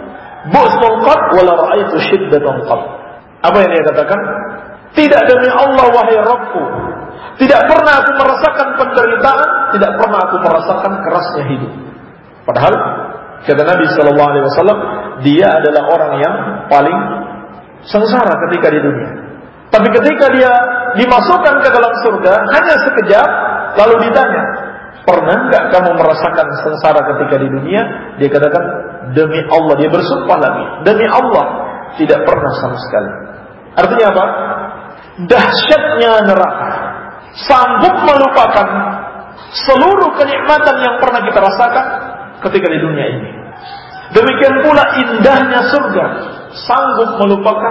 S2: bu'sun qat wala ra'aitu shiddatan qat. Apa yang dia katakan? Tidak, demi Allah wahai Rabbku, tidak pernah aku merasakan penderitaan, tidak pernah aku merasakan kerasnya hidup. Padahal kata Nabi sallallahu alaihi wasallam, dia adalah orang yang paling sengsara ketika di dunia. Tapi ketika dia dimasukkan ke dalam surga hanya sekejap, lalu ditanya, pernah enggak kamu merasakan sengsara ketika di dunia? Dia katakan, demi Allah, dia bersumpah lagi, demi Allah, tidak pernah sama sekali. Artinya apa? Dahsyatnya neraka sanggup melupakan seluruh kenikmatan yang pernah kita rasakan ketika di dunia ini. Demikian pula indahnya surga sanggup melupakan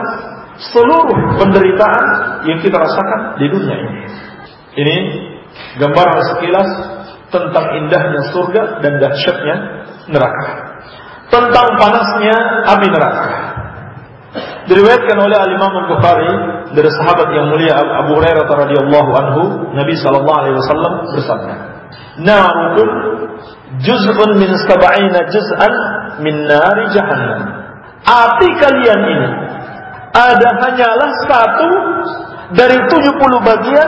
S2: seluruh penderitaan yang kita rasakan di dunia ini. Ini gambaran sekilas tentang indahnya surga dan dahsyatnya neraka, tentang panasnya api neraka. Diriwayatkan oleh Al-Imam Al-Bukhari dari sahabat yang mulia Abu Hurairah radhiyallahu anhu, Nabi sallallahu alaihi wasallam bersabda, "Narun juz'un min sab'ina juz'an min nari jahannam." Api kalian ini ada hanyalah satu dari tujuh puluh bagian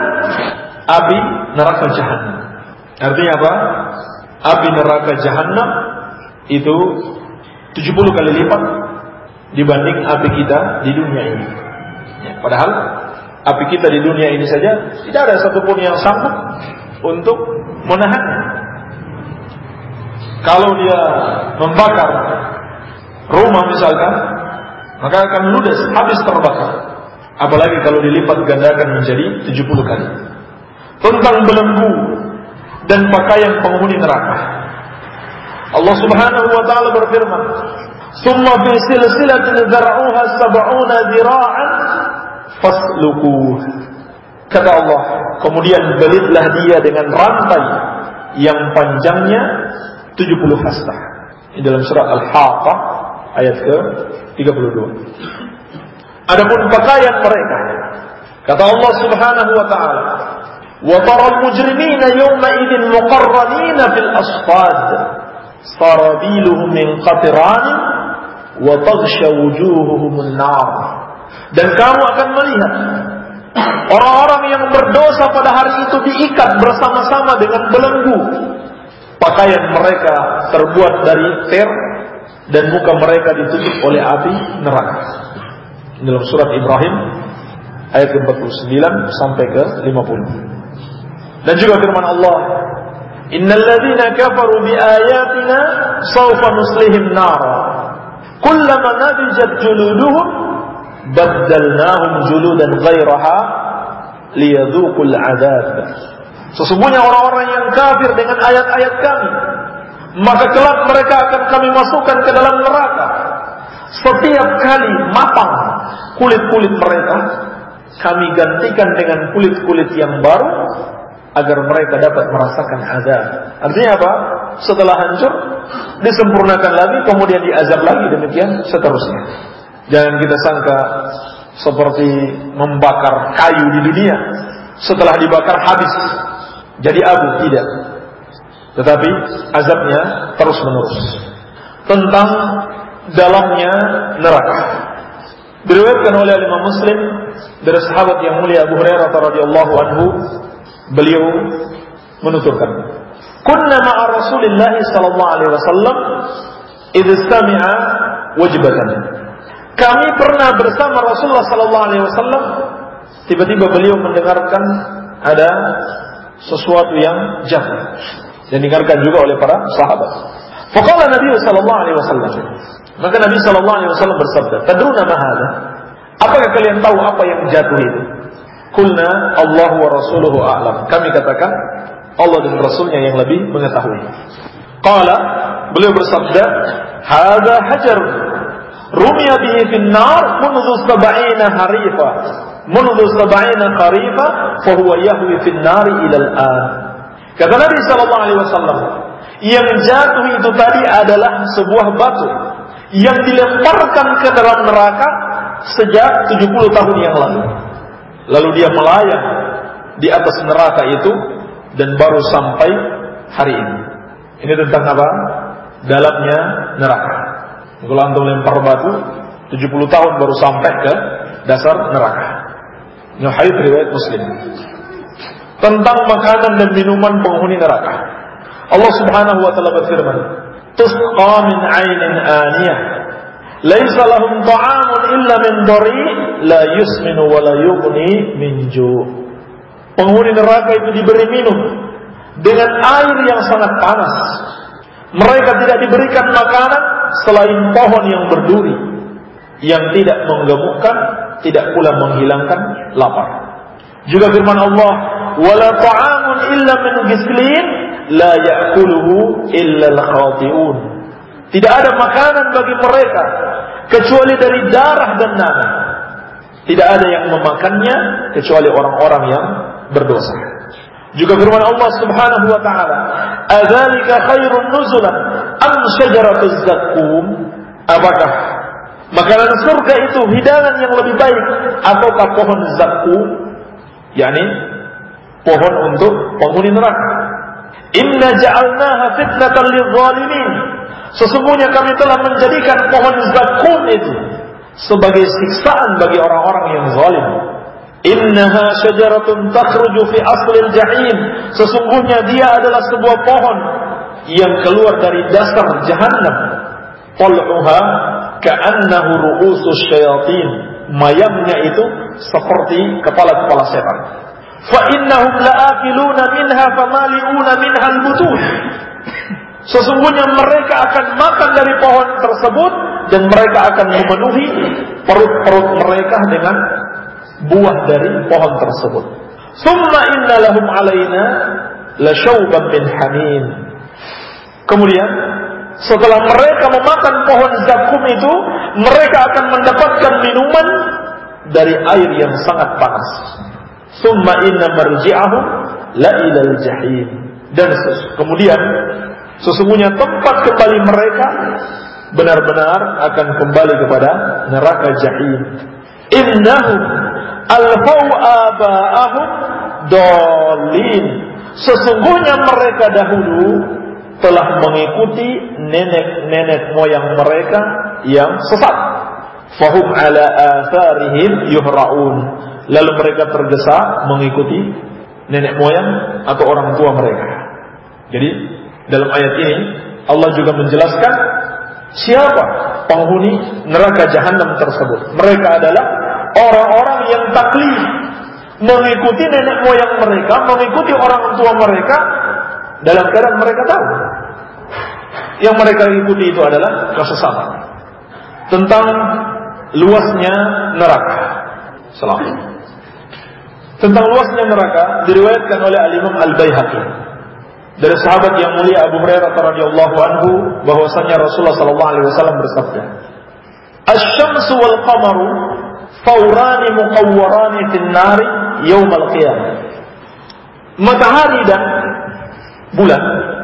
S2: api neraka jahannam. Artinya apa? Api neraka jahannam itu tujuh puluh kali lipat dibanding api kita di dunia ini. Ya, padahal api kita di dunia ini saja tidak ada satupun yang sanggup untuk menahannya. Kalau dia membakar rumah misalkan, maka akan ludes, habis terbakar. Apalagi kalau dilipat gandakan menjadi tujuh puluh kali. Tentang belenggu dan pakaian penghuni neraka, Allah Subhanahu wa taala berfirman, "Tsumma fi silsilatin zar'uha sab'una dhira'an fasluquh." Kata Allah, kemudian belitlah dia dengan rantai yang panjangnya tujuh puluh hasta. Di dalam surat Al-Haqqah ayat ke tiga puluh dua. Adapun pakaian mereka, kata Allah Subhanahu wa taala, "Wa taral mujrimina yawma idzin muqarranina fil asfad, sarabiluhum min qatran wa taghsha wujuhuhum an-nar." Dan kamu akan melihat orang-orang yang berdosa pada hari itu diikat bersama-sama dengan belenggu. Pakaian mereka terbuat dari ter dan muka mereka ditutup oleh api neraka. Dalam surat Ibrahim ayat ke empat puluh sembilan sampai ke lima puluh. Dan juga firman Allah, "Innal ladzina kafaru bi ayatina sawfa nuslihim nara. Kullama nadijat juluduhum baddalnahum juludan ghairaha liyadzuqul 'adzab." Sesungguhnya orang-orang yang kafir dengan ayat-ayat kami, maka kelak mereka akan kami masukkan ke dalam neraka. Setiap kali matang kulit-kulit mereka, kami gantikan dengan kulit-kulit yang baru agar mereka dapat merasakan azab. Artinya apa? Setelah hancur disempurnakan lagi, kemudian diazab lagi, demikian seterusnya. Jangan kita sangka seperti membakar kayu di dunia, setelah dibakar habis jadi abu, tidak. Tetapi azabnya terus menerus. Tentang dalamnya neraka, diriwayatkan oleh Imam Muslim dari sahabat yang mulia Abu Hurairah radhiyallahu anhu, beliau menuturkan, "Kunna ma'a Rasulillah sallallahu alaihi wasallam idz sami'a wajbatan." Kami pernah bersama Rasulullah sallallahu alaihi wasallam, tiba-tiba beliau mendengarkan ada sesuatu yang jatuh, dan didengarkan juga oleh para sahabat. Faqala Nabi sallallahu alaihi wasallam, maka Nabi sallallahu alaihi wasallam bersabda, "Tadruna ma hadha?" Apakah kalian tahu apa yang jatuh itu? Qulna Allah wa rasuluhu a'lam. Kami katakan Allah dan Rasulnya yang lebih mengetahui. Qala, beliau bersabda, "Hadza hajar rumiya bihi fin nar mundu sab'ina harifa mundu sab'ina kharifa fa huwa yahwi fin nari ila al-an." Kata Nabi sallallahu alaihi wasallam, yang jatuh itu tadi adalah sebuah batu yang dilemparkan ke dalam neraka sejak tujuh puluh tahun yang lalu. Lalu dia melayang di atas neraka itu dan baru sampai hari ini. Ini tentang apa? Dalamnya neraka. Kalau antum lempar batu tujuh puluh tahun baru sampai ke dasar neraka. Ini hadis riwayat Muslim. Tentang makanan dan minuman penghuni neraka, Allah Subhanahu wa taala berfirman, "Tusqa min 'ainin aniyah, laisa lahum ta'amun illa min dari, la yusminu wa la yughni min ju'." Penghuni neraka itu diberi minum dengan air yang sangat panas. Mereka tidak diberikan makanan selain pohon yang berduri, yang tidak menggemukkan, tidak pula menghilangkan lapar. Juga firman Allah, "Wala ta'amun illa min ghislin, la ya'kuluhu illa al-khati'un." Tidak ada makanan bagi mereka kecuali dari darah dan nanah. Tidak ada yang memakannya kecuali orang-orang yang berdosa. Juga firman Allah Subhanahu wa taala, "Adzalika khairun nuzulan am syajaratuz zaqqum?" Apakah makanan surga itu hidangan yang lebih baik ataukah pohon zaqqum, yakni pohon untuk penghuni neraka? "Inna ja'alnaha fitnatan lidh-dhalimin." Sesungguhnya kami telah menjadikan pohon zaqqum itu sebagai siksaan bagi orang-orang yang zalim. "Innaha syajaratun takhruju fi aslil jahim." Sesungguhnya dia adalah sebuah pohon yang keluar dari dasar jahannam. "Tal'uha ka'annahu ru'usus syayatin." Mayamnya itu seperti kepala-kepala setan. "Fa innahum la'akiluna minha famali'una minha al-butun." Sesungguhnya mereka akan makan dari pohon tersebut dan mereka akan memenuhi perut-perut mereka dengan buah dari pohon tersebut. "Tsumma inna lahum 'alaina lasyauban min hamim." Kemudian setelah mereka memakan pohon zakum itu, mereka akan mendapatkan minuman dari air yang sangat panas. "Tsumma inna marji'ahum la ilal jahim." Dan kemudian Sesungguhnya tempat kembali mereka benar-benar akan kembali kepada neraka jahim. Innahum alfau aba'ahum dolin. Sesungguhnya mereka dahulu telah mengikuti nenek-nenek moyang mereka yang sesat. Fahum ala atharihim yuhra'un. Lalu mereka tergesa mengikuti nenek moyang atau orang tua mereka. Jadi dalam ayat ini Allah juga menjelaskan siapa penghuni neraka jahanam tersebut. Mereka adalah orang-orang yang taklid, mengikuti nenek moyang mereka, mengikuti orang tua mereka dalam keadaan mereka tahu yang mereka ikuti itu adalah kesesatan. Tentang luasnya neraka. Salam. Tentang luasnya neraka diriwayatkan oleh Al-Imam Al-Baihaqi dari sahabat yang mulia Abu Hurairah radhiyallahu anhu bahwasanya Rasulullah sallallahu alaihi wasallam bersabda, "Asy-syamsu wal qamaru fawrani muqawwarani fin nari yaumal qiyamah." Matahari dan bulan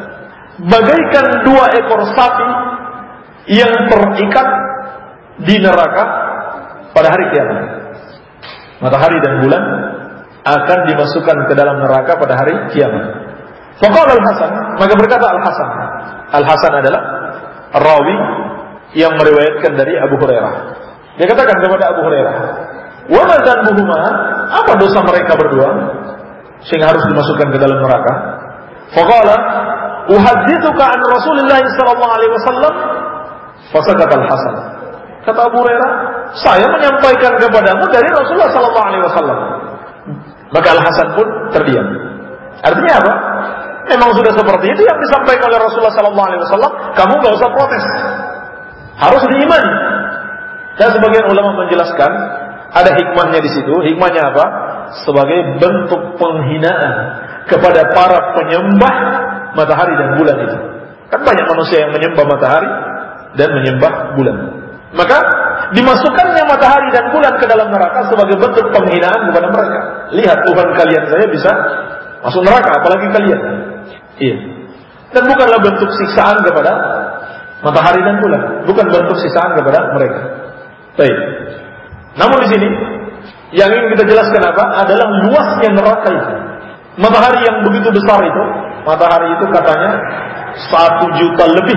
S2: bagaikan dua ekor sapi yang terikat di neraka pada hari kiamat. Matahari dan bulan akan dimasukkan ke dalam neraka pada hari kiamat. Faqala Al-Hasan, maka berkata Al-Hasan. Al-Hasan adalah rawi yang meriwayatkan dari Abu Hurairah. Dia katakan kepada Abu Hurairah, "Wa ma dzanbuhuma?" Apa dosa mereka berdua sehingga harus dimasukkan ke dalam neraka? Faqala, "Uhadditsuka an Rasulillah sallallahu alaihi wasallam." Fasakata Al-Hasan. Kata Abu Hurairah, "Saya menyampaikan kepadamu dari Rasulullah sallallahu alaihi wasallam." Maka Al-Hasan pun terdiam. Artinya apa? Memang sudah seperti itu yang disampaikan oleh Rasulullah sallallahu alaihi wasallam, kamu enggak usah protes. Harus diimani. Dan sebagian ulama menjelaskan ada hikmahnya di situ. Hikmahnya apa? Sebagai bentuk penghinaan kepada para penyembah matahari dan bulan itu. Kan banyak manusia yang menyembah matahari dan menyembah bulan. Maka dimasukkannya matahari dan bulan ke dalam neraka sebagai bentuk penghinaan kepada mereka. Lihat Tuhan kalian saya bisa masuk neraka, apalagi kalian. Iya. Dan bukanlah bentuk siksaan kepada matahari dan bulan, bukan bentuk siksaan kepada mereka. Baik. Namun di sini yang ingin kita jelaskan apa? Adalah luasnya neraka itu. Matahari yang begitu besar itu, matahari itu katanya satu juta lebih,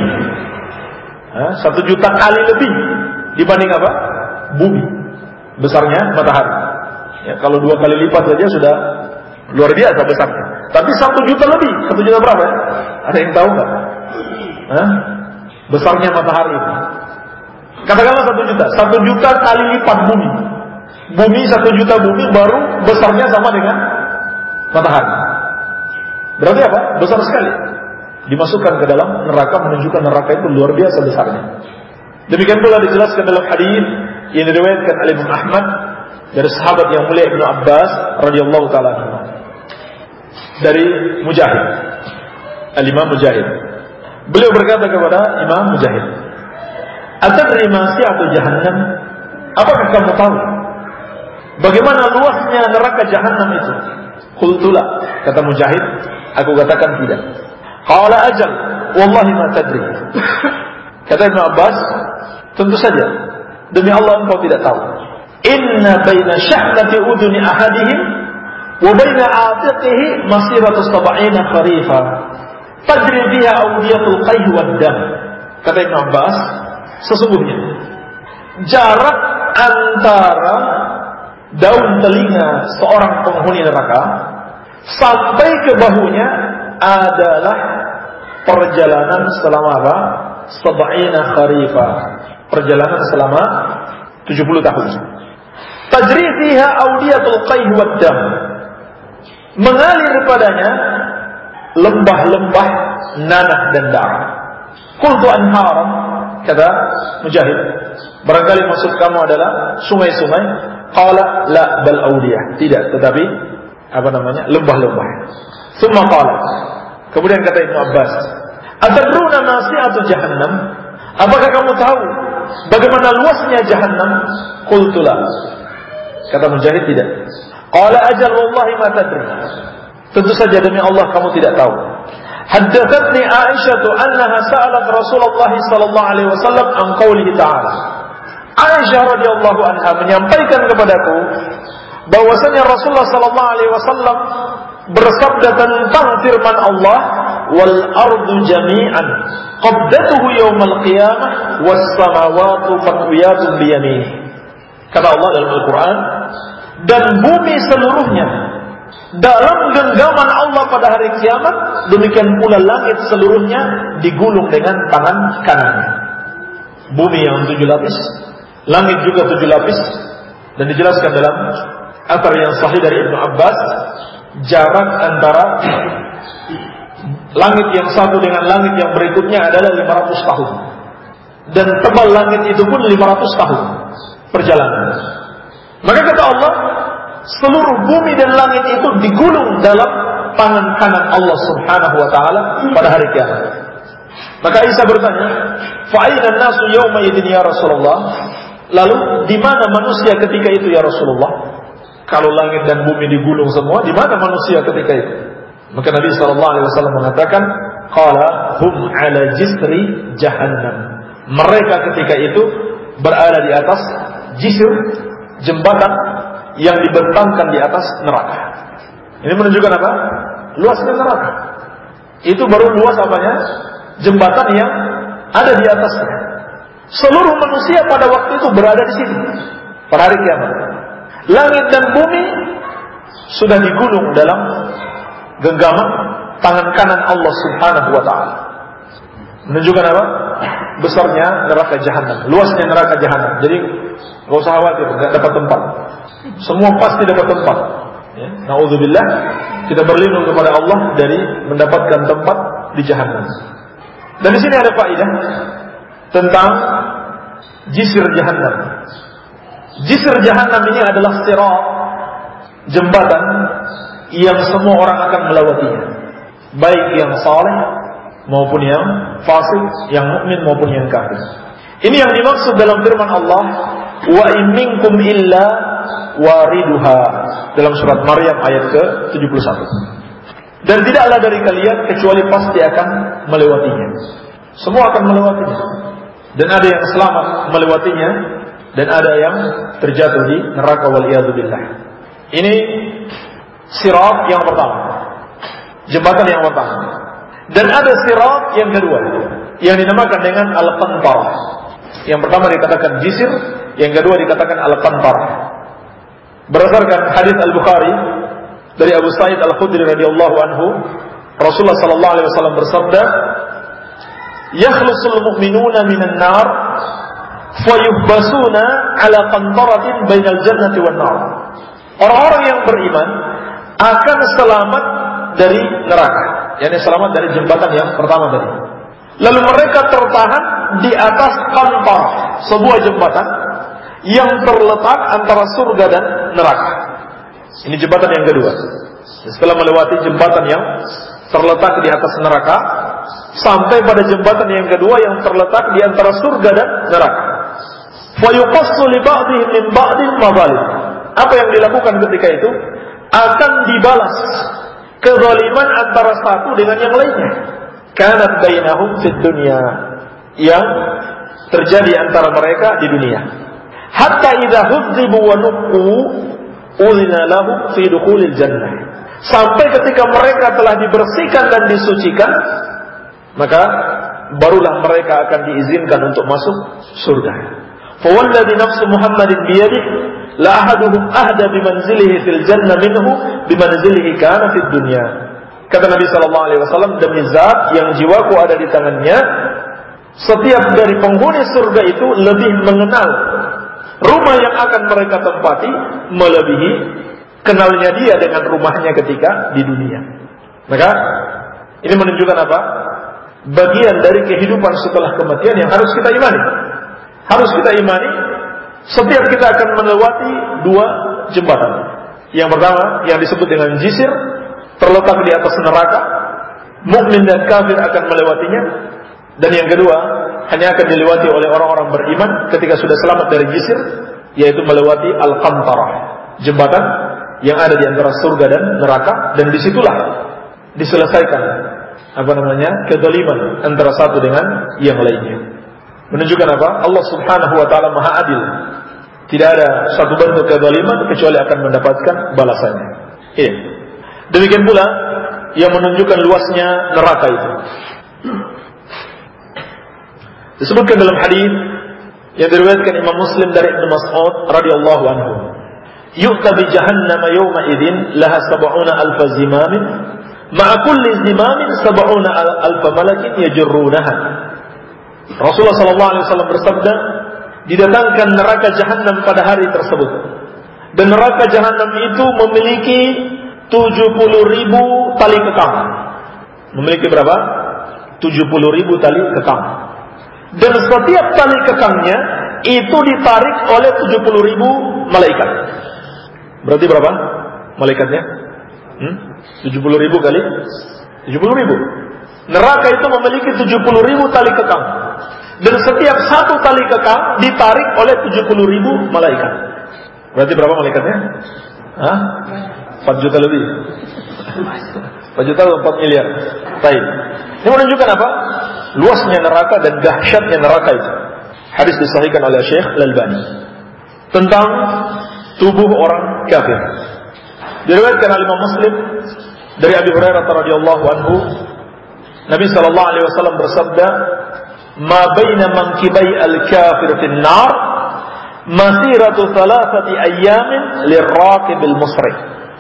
S2: Hah? satu juta kali lebih dibanding apa? Bumi. Besarnya matahari. Ya, kalau dua kali lipat saja sudah luar biasa besarnya. Tapi satu juta lebih, satu juta berapa ya? Ada yang tahu nggak? Hah? Besarnya matahari itu. Katakanlah satu juta, satu juta kali lipat bumi. Bumi satu juta bumi baru besarnya sama dengan matahari. Berarti apa? Besar sekali. Dimasukkan ke dalam neraka, menunjukkan neraka itu luar biasa besarnya. Demikian pula dijelaskan dalam hadis yang diriwayatkan oleh Imam Ahmad dari sahabat yang mulia Ibnu Abbas radhiyallahu taala anhu. Dari Mujahid, Al-Imam Mujahid. Beliau berkata kepada Imam Mujahid, "Atadri ma si'atu jahannam?" Apakah kamu tahu bagaimana luasnya neraka jahanam itu? Qultu la, kata Mujahid, aku katakan tidak. Qala ajal, wallahi ma tadri. Kata Ibnu Abbas, tentu saja demi Allah engkau tidak tahu. Inna baina sya'nati uduni ahadihim wa baina atiqihi masiratu sab'ina kharifa tajri biha awdiyatul qayh wad dam. Kata Ibnu Abbas, sesungguhnya jarak antara daun telinga seorang penghuni neraka sampai ke bahunya adalah perjalanan selama apa? Sab'ina kharifa. Perjalanan selama tujuh puluh tahun. Tajri fiha awdiyatul qayh wad dam. Mengalir padanya lembah-lembah nanah dan darah. Qultu anharan, kata Mujahid, barangkali maksud kamu adalah sungai-sungai. Qala la bal awdiyah. Tidak, tetapi apa namanya? Lembah-lembah. Tsumma qala. Kemudian kata Ibnu Abbas, "Atadruna ma si'atu jahannam?" Apakah kamu tahu bagaimana luasnya jahannam? Qultu la. Kata Mujahid, tidak. Qala ajal wallahi ma tadri. Tentu saja demi Allah kamu tidak tahu. Haddathatni Aisyah annaha sa'alat Rasulullah sallallahu alaihi wasallam an qoulihi ta'ala. Aisyah radhiyallahu anha menyampaikan kepadaku bahwasanya Rasulullah sallallahu alaihi wasallam bersabda tentang firman Allah, wal ardu jami'an qabdatuhu yaumal qiyamah was samawati fatwiyatun bi yaminihi. Kata Allah dalam Al-Qur'an, dan bumi seluruhnya dalam genggaman Allah pada hari kiamat, demikian pula langit seluruhnya digulung dengan tangan kanannya. Bumi yang tujuh lapis, langit juga tujuh lapis, dan dijelaskan dalam athar yang sahih dari Ibnu Abbas, jarak antara langit yang satu dengan langit yang berikutnya adalah lima ratus tahun, dan tebal langit itu pun lima ratus tahun perjalanan. Maka kata Allah, seluruh bumi dan langit itu digulung dalam tangan kanan Allah Subhanahu wa taala pada hari kiamat. Maka Isa bertanya, "Fa aina an-nasu yawma idin ya Rasulullah?" Lalu di mana manusia ketika itu ya Rasulullah? Kalau langit dan bumi digulung semua, di mana manusia ketika itu? Maka Nabi sallallahu alaihi wasallam mengatakan, "Qala hum ala jisri jahannam." Mereka ketika itu berada di atas jisr, jembatan yang dibentangkan di atas neraka. Ini menunjukkan apa? Luasnya neraka. Itu baru luas apanya? Jembatan yang ada di atasnya. Seluruh manusia pada waktu itu berada di sini pada hari kiamat. Langit dan bumi sudah digulung dalam genggaman tangan kanan Allah Subhanahu wa taala. Menunjukkan apa? Besarnya neraka jahanam, luasnya neraka jahanam. Jadi enggak usah khawatir, enggak dapat tempat. Semua pasti dapat tempat. Ya, naudzubillah, kita berlindung kepada Allah dari mendapatkan tempat di jahanam. Dan di sini ada faedah tentang jisr jahanam. Jisr jahanam ini adalah sirat, jembatan yang semua orang akan melewatinya, baik yang saleh maupun yang fasik, yang mukmin maupun yang kafir. Ini yang dimaksud dalam firman Allah, wa in minkum illa wariduha, dalam surat Maryam ayat ke tujuh puluh satu. Dan tidaklah dari kalian kecuali pasti akan melewatinya. Semua akan melewatinya. Dan ada yang selamat melewatinya, dan ada yang terjatuh di neraka waliyadzubillah. Ini sirat yang pertama, jembatan yang pertama. Dan ada sirat yang kedua yang dinamakan dengan al-qantarah. Yang pertama dikatakan jisr, yang kedua dikatakan al-qantarah. Berdasarkan hadis Al-Bukhari dari Abu Sa'id Al-Khudri radhiyallahu anhu, Rasulullah sallallahu alaihi wasallam bersabda, "Yakhlusul mu'minuna minan nar fayuhbasuna ala qantaratin bainal jannati wan nar." Orang-orang yang beriman akan selamat dari neraka, yakni selamat dari jembatan yang pertama tadi. Lalu mereka tertahan di atas qantarah, sebuah jembatan yang terletak antara surga dan neraka. Ini jembatan yang kedua. Setelah melewati jembatan yang terletak di atas neraka, sampai pada jembatan yang kedua yang terletak di antara surga dan neraka. Fa yuqassu li ba'dihim min ba'din mazalim. Apa yang dilakukan ketika itu? Akan dibalas kezaliman antara satu dengan yang lainnya. Kanat bainahum fid dunya, yang terjadi antara mereka di dunia. Hatta idza hudzibu wa nuqu ulina lahum fi dukhulil jannah. Sampai ketika mereka telah dibersihkan dan disucikan, maka barulah mereka akan diizinkan untuk masuk surga. Fa walladhi nafsu Muhammadin biyadihi la ahaduhum ahda bimanzilihi fil jannah minhu bimanzilihi kana fid dunya. Kata Nabi sallallahu alaihi wasallam, demi zat yang jiwaku ada di tangannya, setiap dari penghuni surga itu lebih mengenal rumah yang akan mereka tempati melebihi kenalnya dia dengan rumahnya ketika di dunia. Maka ini menunjukkan apa? Bagian dari kehidupan setelah kematian yang harus kita imani. Harus kita imani, setiap kita akan melewati dua jembatan. Yang pertama yang disebut dengan jisr, terletak di atas neraka, mukmin dan kafir akan melewatinya. Dan yang kedua, hanya akan dilewati oleh orang-orang beriman ketika sudah selamat dari jisr, yaitu melewati al-qantarah, jembatan yang ada di antara surga dan neraka. Dan disitulah diselesaikan apa namanya kezaliman antara satu dengan yang lainnya. Menunjukkan apa? Allah Subhanahu wa taala Maha Adil. Tidak ada satu bentuk kezaliman kecuali akan mendapatkan balasannya. Iya. Demikian pula yang menunjukkan luasnya neraka itu. Disebutkan dalam hadis yang diriwayatkan Imam Muslim dari Ibnu Mas'ud radhiyallahu anhu, "Yu'ta bi jahannam yawma idzin laha sab'una alf zimamin, ma'a kulli zimamin sab'una alf malakin yajrunaha." Rasulullah sallallahu alaihi wasallam bersabda, didatangkan neraka jahannam pada hari tersebut. Dan neraka jahannam itu memiliki tujuh puluh ribu tali kekang. Memiliki berapa? tujuh puluh ribu tali kekang. Dan setiap tali kekangnya itu ditarik oleh tujuh puluh ribu malaikat. Berarti berapa malaikatnya? Hmm? tujuh puluh ribu kali tujuh puluh ribu. Neraka itu memiliki tujuh puluh ribu tali kekang. Dan setiap satu tali kekang ditarik oleh tujuh puluh ribu malaikat. Berarti berapa malaikatnya? Hah? empat juta lebih. empat juta atau empat miliar. Baik. Ini menunjukkan apa? Luasnya neraka dan dahsyatnya neraka itu. Hadis disahihkan oleh Syekh Al-Albani tentang tubuh orang kafir. Diriwayatkan oleh Imam Muslim dari Abi Hurairah radhiyallahu anhu, Nabi sallallahu alaihi wasallam bersabda, "Ma baina mankibai al-kafir fin nar masiratu thalathati ayyamin lirraqibil musri."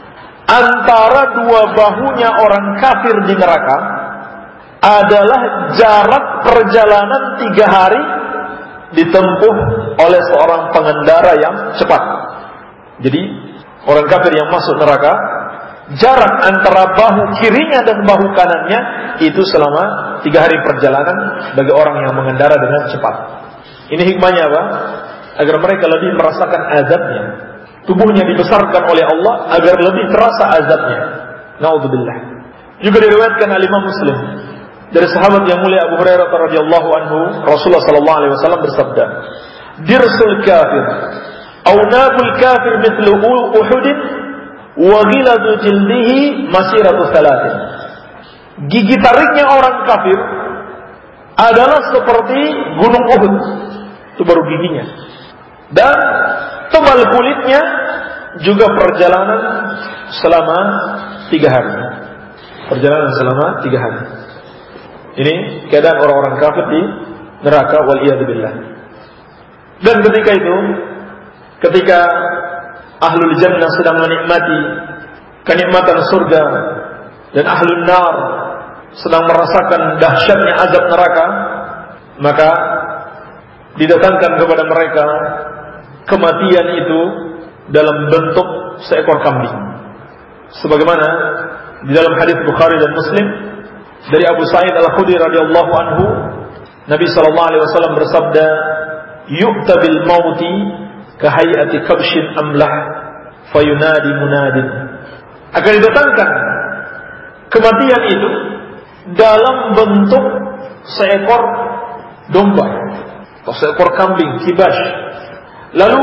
S2: Antara dua bahunya orang kafir di neraka adalah jarak perjalanan tiga hari ditempuh oleh seorang pengendara yang cepat. Jadi orang kafir yang masuk neraka, jarak antara bahu kirinya dan bahu kanannya itu selama tiga hari perjalanan bagi orang yang mengendara dengan cepat. Ini hikmahnya apa? Agar mereka lebih merasakan azabnya. Tubuhnya dibesarkan oleh Allah agar lebih terasa azabnya. Naudzubillah. Juga diriwayatkan oleh Imam Muslim dari sahabat yang mulia Abu Hurairah radhiyallahu anhu, Rasulullah sallallahu alaihi wasallam bersabda, "Dirsul kafir aw nabul kafir mithlu Uhud wa ghiladu jildihi masiratu thalathin." Gigi tariknya orang kafir adalah seperti gunung Uhud. Itu baru giginya. Dan tebal kulitnya juga perjalanan selama tiga hari. Perjalanan selama tiga hari. Ini keadaan orang-orang kafir di neraka, waliyadzubillah. Dan ketika itu, ketika ahlul jannah sedang menikmati kenikmatan surga dan ahlul nar sedang merasakan dahsyatnya azab neraka, maka didatangkan kepada mereka kematian itu dalam bentuk seekor kambing. Sebagaimana di dalam hadis Bukhari dan Muslim dari Abu Sa'id Al-Khudri radhiyallahu anhu, Nabi sallallahu alaihi wasallam bersabda, "Yu'ta bil mauti ka hay'ati kabshin amlah fayunadi munadin." Akan didatangkan kematian itu dalam bentuk seekor domba atau seekor kambing kibas. Lalu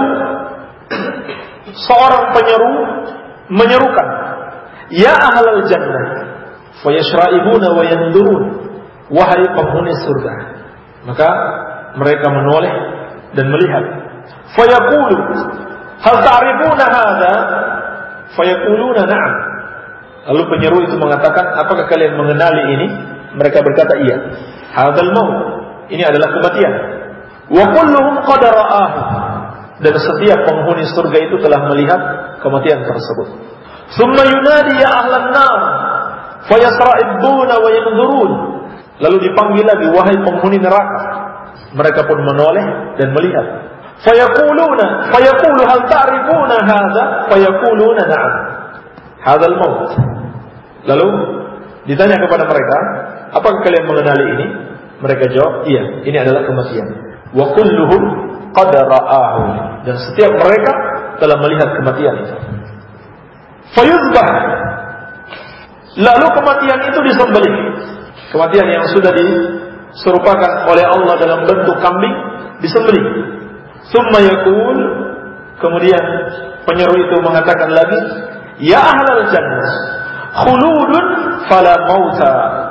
S2: seorang penyeru menyerukan, "Ya ahlal jannah, fayashra'ibuna wa yandurun." Wahai penghuni surga. Maka mereka menoleh dan melihat. Fayaqulu, "Hal ta'rifuna hadha?" Fayaquluna, "Na'am." Lalu penyeru itu mengatakan, "Apakah kalian mengenali ini?" Mereka berkata, "Iya." Hadzal maut. Ini adalah kematian. Wa kulluhum qad ra'ahu. Dan setiap penghuni surga itu telah melihat kematian tersebut. Summa yunadi ya ahlan nar fayasra'ibuna wa yanzurun. Lalu dipanggil lagi, wahai penghuni neraka. Mereka pun menoleh dan melihat. Fayaquluna fayaqulu hal ta'rifuna hadza? Fayaquluna na'am. Hadzal maut. Lalu ditanya kepada mereka, apakah kalian mengenali ini? Mereka jawab, iya, ini adalah kematian. Wa kulluhum qad ra'ahu. Dan setiap mereka telah melihat kematian itu. Fayuzbah. Lalu kematian itu disembelih. Kematian yang sudah diserupakan oleh Allah dalam bentuk kambing disembelih. Summa yaqul, kemudian penyeru itu mengatakan lagi, "Ya ahlal jannah, khuludun fala mauta,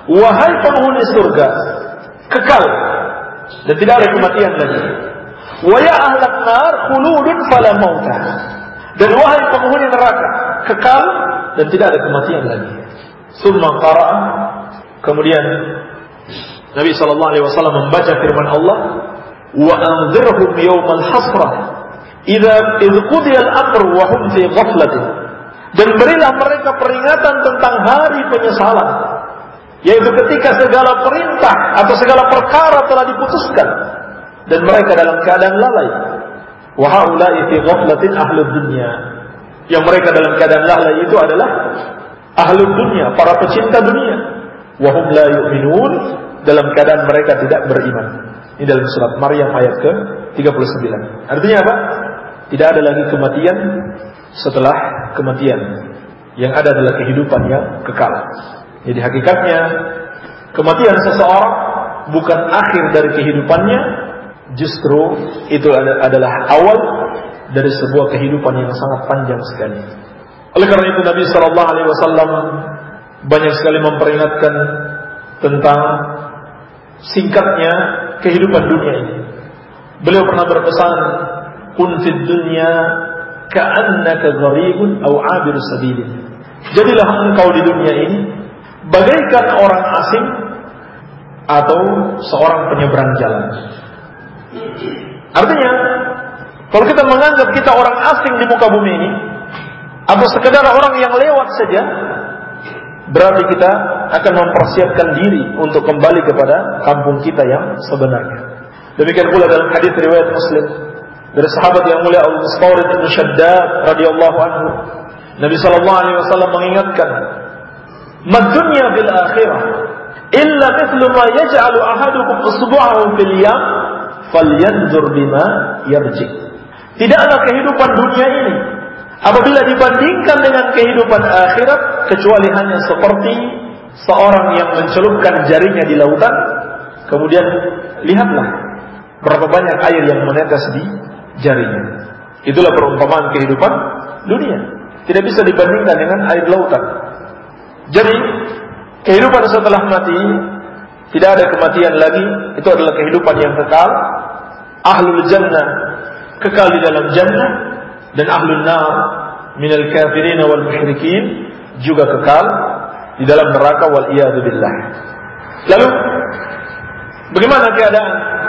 S2: wahai penghuni surga, kekal dan tidak ada kematian lagi. Wa ya ahlan nar khuludun fala mauta. Dan wahai penghuni neraka, kekal dan tidak ada kematian lagi. Summa qara'a, kemudian Nabi sallallahu alaihi wasallam membaca firman Allah, wa anzirhum yawmal hasrah idza idh qudiya al-amru wa hum fi ghaflatin. Dan berilah mereka peringatan tentang hari penyesalan, yaitu ketika segala perintah atau segala perkara telah diputuskan dan mereka dalam keadaan lalai. Wa haula'i fi ghaflatin ahlud dunya. Yang mereka dalam keadaan lalai itu adalah ahlud dunya, para pecinta dunia. Wa hum la yu'minun, dalam keadaan mereka tidak beriman. Ini dalam surat Maryam ayat ke tiga puluh sembilan. Artinya apa? Tidak ada lagi kematian setelah kematian. Yang ada adalah kehidupan yang kekal. Jadi hakikatnya kematian seseorang bukan akhir dari kehidupannya, justru itu adalah awal dari sebuah kehidupan yang sangat panjang sekali. Oleh karena itu Nabi sallallahu alaihi wasallam banyak sekali memperingatkan tentang singkatnya kehidupan dunia ini. Beliau pernah berpesan, "Kun fid dunya ka'annaka gharibun aw 'abiru sabilin." Jadilah engkau di dunia ini bagaikan orang asing atau seorang penyeberang jalan. Artinya, kalau kita menganggap kita orang asing di muka bumi ini, atau sekedar orang yang lewat saja, berarti kita akan mempersiapkan diri untuk kembali kepada kampung kita yang sebenarnya. Demikian pula dalam hadis riwayat Muslim dari sahabat yang mulia Abu Mustawrid bin Shaddad radhiyallahu anhu, Nabi sallallahu alaihi wasallam mengingatkan, "Mad dunya bil akhirah illa mithlu ma yaj'alu ahadukum usbu'ahu fil yam falyanzur bima yarji." Tidaklah kehidupan dunia ini apabila dibandingkan dengan kehidupan akhirat kecuali hanya seperti seorang yang mencelupkan jarinya di lautan, kemudian lihatlah berapa banyak air yang menetes di jarinya. Itulah perumpamaan kehidupan dunia. Tidak bisa dibandingkan dengan air lautan. Jadi kehidupan setelah mati, tidak ada kematian lagi. Itu adalah kehidupan yang kekal. Ahlul jannah kekal di dalam jannah, dan ahlun nar minal kafirin wal musyrikin juga kekal di dalam neraka wal iyadu billah. Lalu bagaimana keadaan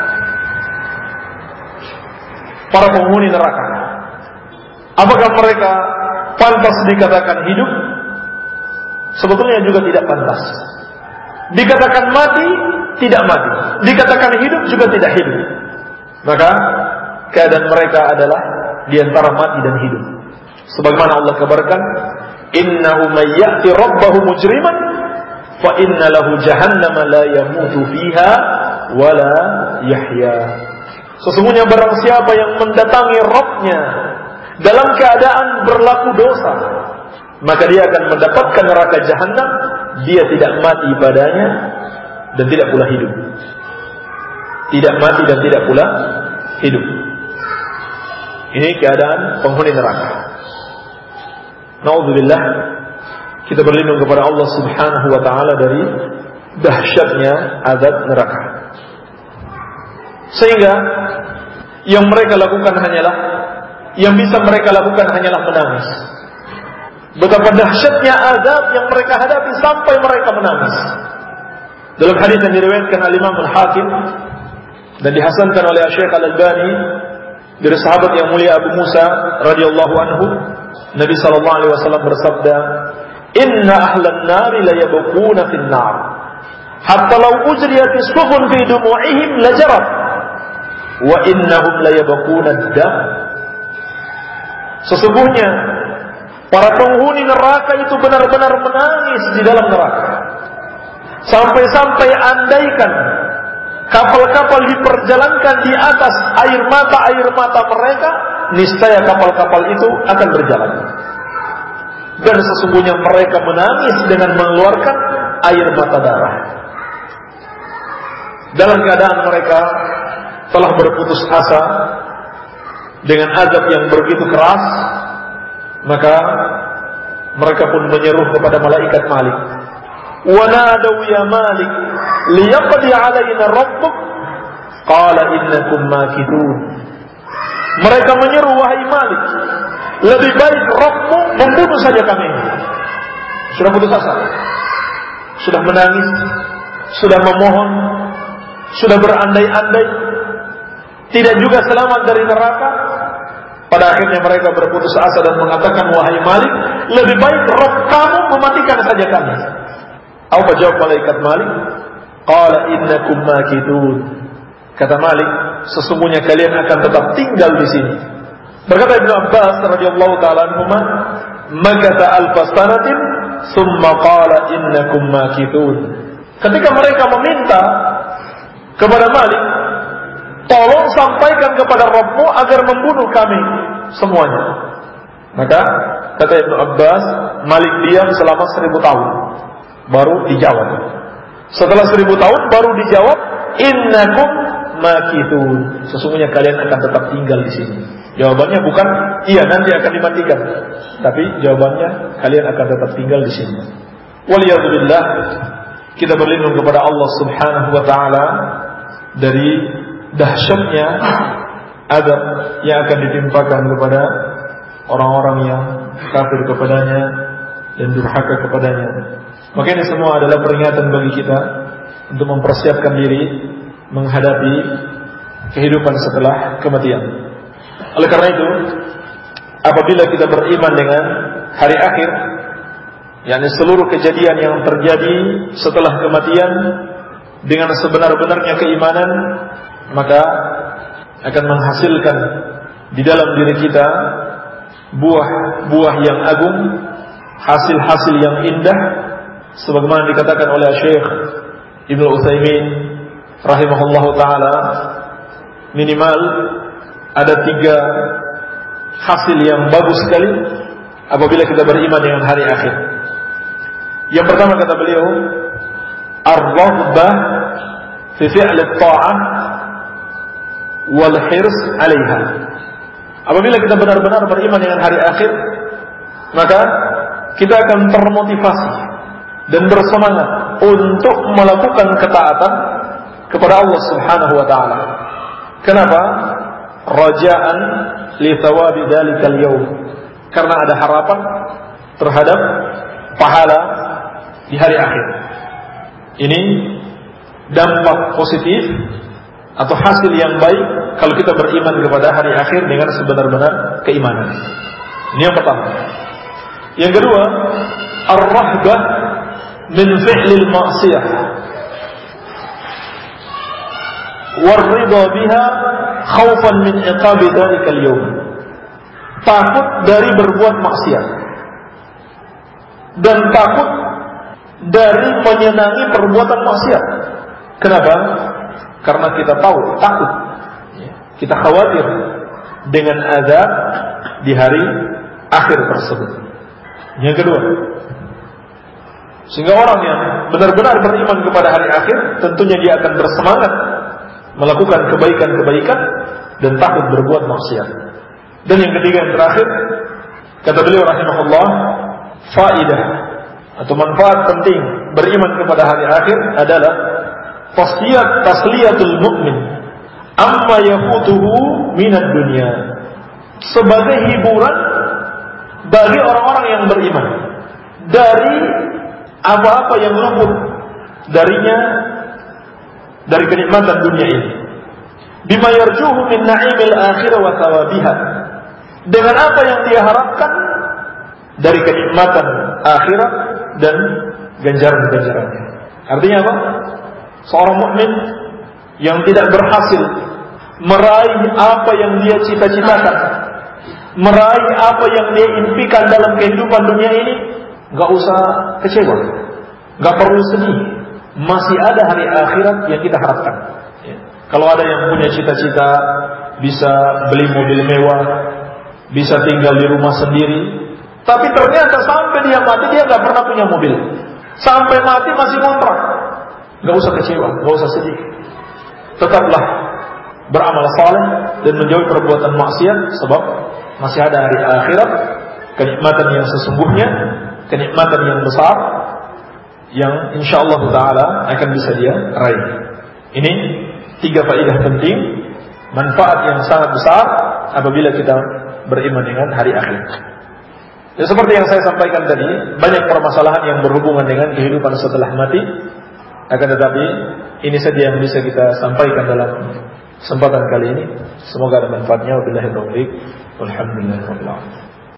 S2: para penghuni neraka? Apakah mereka pantas dikatakan hidup? Sebetulnya juga tidak pantas. Dikatakan mati, tidak mati. Dikatakan hidup, juga tidak hidup. Maka keadaan mereka adalah di antara mati dan hidup. Sebagaimana Allah kabarkan, "Innahu may ya'ti rabbahu mujriman fa inna lahu jahannama la yamutu fiha wa la yahya." Sesungguhnya barang siapa yang mendatangi Rabb-nya dalam keadaan berlaku dosa, maka dia akan mendapatkan neraka jahanam. Dia tidak mati padanya dan tidak pula hidup. Tidak mati dan tidak pula hidup. Ini keadaan penghuni neraka. Na'udzubillah, kita berlindung kepada Allah Subhanahu wa taala dari dahsyatnya azab neraka. Sehingga yang mereka lakukan hanyalah yang bisa mereka lakukan hanyalah menangis. Betapa dahsyatnya azab yang mereka hadapi sampai mereka menangis. Dalam hadis yang diriwayatkan oleh Imam Al-Hakim dan dihasankan oleh Syekh Al-Albani dari sahabat yang mulia Abu Musa radhiyallahu anhu, Nabi sallallahu alaihi wasallam bersabda, "Inna ahlan nari la yabquna fin nar hatta law ujriyat as-sufun fi dumu'ihim lajarat wa innahum la yabquna ad-dam." Sesungguhnya para penghuni neraka itu benar-benar menangis di dalam neraka. Sampai-sampai andaikan kapal-kapal diperjalankan di atas air mata-air mata mereka, niscaya kapal-kapal itu akan berjalan. Dan sesungguhnya mereka menangis dengan mengeluarkan air mata darah. Dalam keadaan mereka telah berputus asa dengan azab yang begitu keras, maka mereka pun menyeru kepada malaikat Malik wa nadaw ya Malik liyaqdi 'alaina rabbuk qala innakum makithun. Mereka menyeru, wahai Malik, lebih baik Rabbmu membunuh saja kami. Sudah putus asa, sudah menangis, sudah memohon, sudah berandai-andai, tidak juga selamat dari neraka. Pada akhirnya mereka berputus asa dan mengatakan, wahai Malik, lebih baik Rabb kamu mematikan saja kami. Apa jawab malaikat Malik? Qala innakum makithun. Kata Malik, sesungguhnya kalian akan tetap tinggal di sini. Berkata Ibnu Abbas radhiyallahu taala anhuma, "Makatha alfasanatin, tsumma qala innakum makithun." Ketika mereka meminta kepada Malik, tolong sampaikan kepada Rabbmu agar membunuh kami semuanya. Maka kata Ibnu Abbas, Malik diam selama seribu tahun, baru dijawab. Setelah seribu tahun baru dijawab, innakum makithun. Sesungguhnya kalian akan tetap tinggal di sini. Jawabannya bukan iya nanti akan dimatikan, tapi jawabannya kalian akan tetap tinggal di sini. Waliyadzubillah, kita berlindung kepada Allah Subhanahu wa taala dari dahsyatnya azab yang akan ditimpakan kepada orang-orang yang kafir kepadanya dan durhaka kepadanya. Maka ini semua adalah peringatan bagi kita untuk mempersiapkan diri menghadapi kehidupan setelah kematian. Oleh karena itu, apabila kita beriman dengan hari akhir, yakni seluruh kejadian yang terjadi setelah kematian dengan sebenar-benarnya keimanan, maka akan menghasilkan di dalam diri kita buah-buah yang agung, hasil-hasil yang indah, sebagaimana dikatakan oleh Syekh Ibnu Utsaimin rahimahullahu taala, minimal ada tiga hasil yang bagus sekali apabila kita beriman dengan hari akhir. Yang pertama kata beliau, ar-raghbah fi fi'l at-ta'ah wal hirs 'alaiha. Apabila kita benar-benar beriman dengan hari akhir, maka kita akan termotivasi dan bersemangat untuk melakukan ketaatan kepada Allah Subhanahu wa taala. Kenapa? Raja'an li thawabi dzalikal yaum. Karena ada harapan terhadap pahala di hari akhir. Ini dampak positif atau hasil yang baik kalau kita beriman kepada hari akhir dengan sebenar-benar keimanan. Ini yang pertama. Yang kedua, ar-rahbah min fi'lil ma'siyah war-ridha biha khaufan min iqabi dzalikal yaum. Takut dari berbuat maksiat dan takut dari menyenangi perbuatan maksiat. Kenapa? Karena kita tahu, takut, kita khawatir dengan azab di hari akhir tersebut. Yang kedua, sehingga orang yang benar-benar beriman kepada hari akhir, tentunya dia akan bersemangat melakukan kebaikan-kebaikan dan takut berbuat maksiat. Dan yang ketiga, yang terakhir, kata beliau rahimahullah, faidah atau manfaat penting beriman kepada hari akhir adalah tasliat tasliyatul mukmin amma yafutuhu minad dunya, sebagai hiburan bagi orang-orang yang beriman dari apa-apa yang luput darinya dari kenikmatan dunia ini, bima yarjuhu min na'imil akhirah wa thawabiha, dengan apa yang dia harapkan dari kenikmatan akhirat dan ganjaran-ganjarannya. Artinya apa? Seorang mukmin yang tidak berhasil meraih apa yang dia cita-citakan, meraih apa yang dia impikan dalam kehidupan dunia ini, gak usah kecewa, gak perlu sedih. Masih ada hari akhirat yang kita harapkan. Ya. Kalau ada yang punya cita-cita bisa beli mobil mewah, bisa tinggal di rumah sendiri, tapi ternyata sampai dia mati dia gak pernah punya mobil, sampai mati masih ngontrak, gak usah kecewa, gak usah sedih. Tetaplah beramal saleh dan menjauhi perbuatan maksiat, sebab masih ada hari akhirat, kenikmatan yang sesungguhnya, kenikmatan yang besar yang insyaallah taala akan bisa dia raih. Ini tiga faedah penting, manfaat yang sangat besar apabila kita beriman dengan hari akhir. Ya, seperti yang saya sampaikan tadi, banyak permasalahan yang berhubungan dengan kehidupan setelah mati. Akan tetapi ini saja yang bisa kita sampaikan dalam kesempatan kali ini. Semoga ada manfaatnya. Wabillahi taufiq. Walhamdulillahirabbil alamin.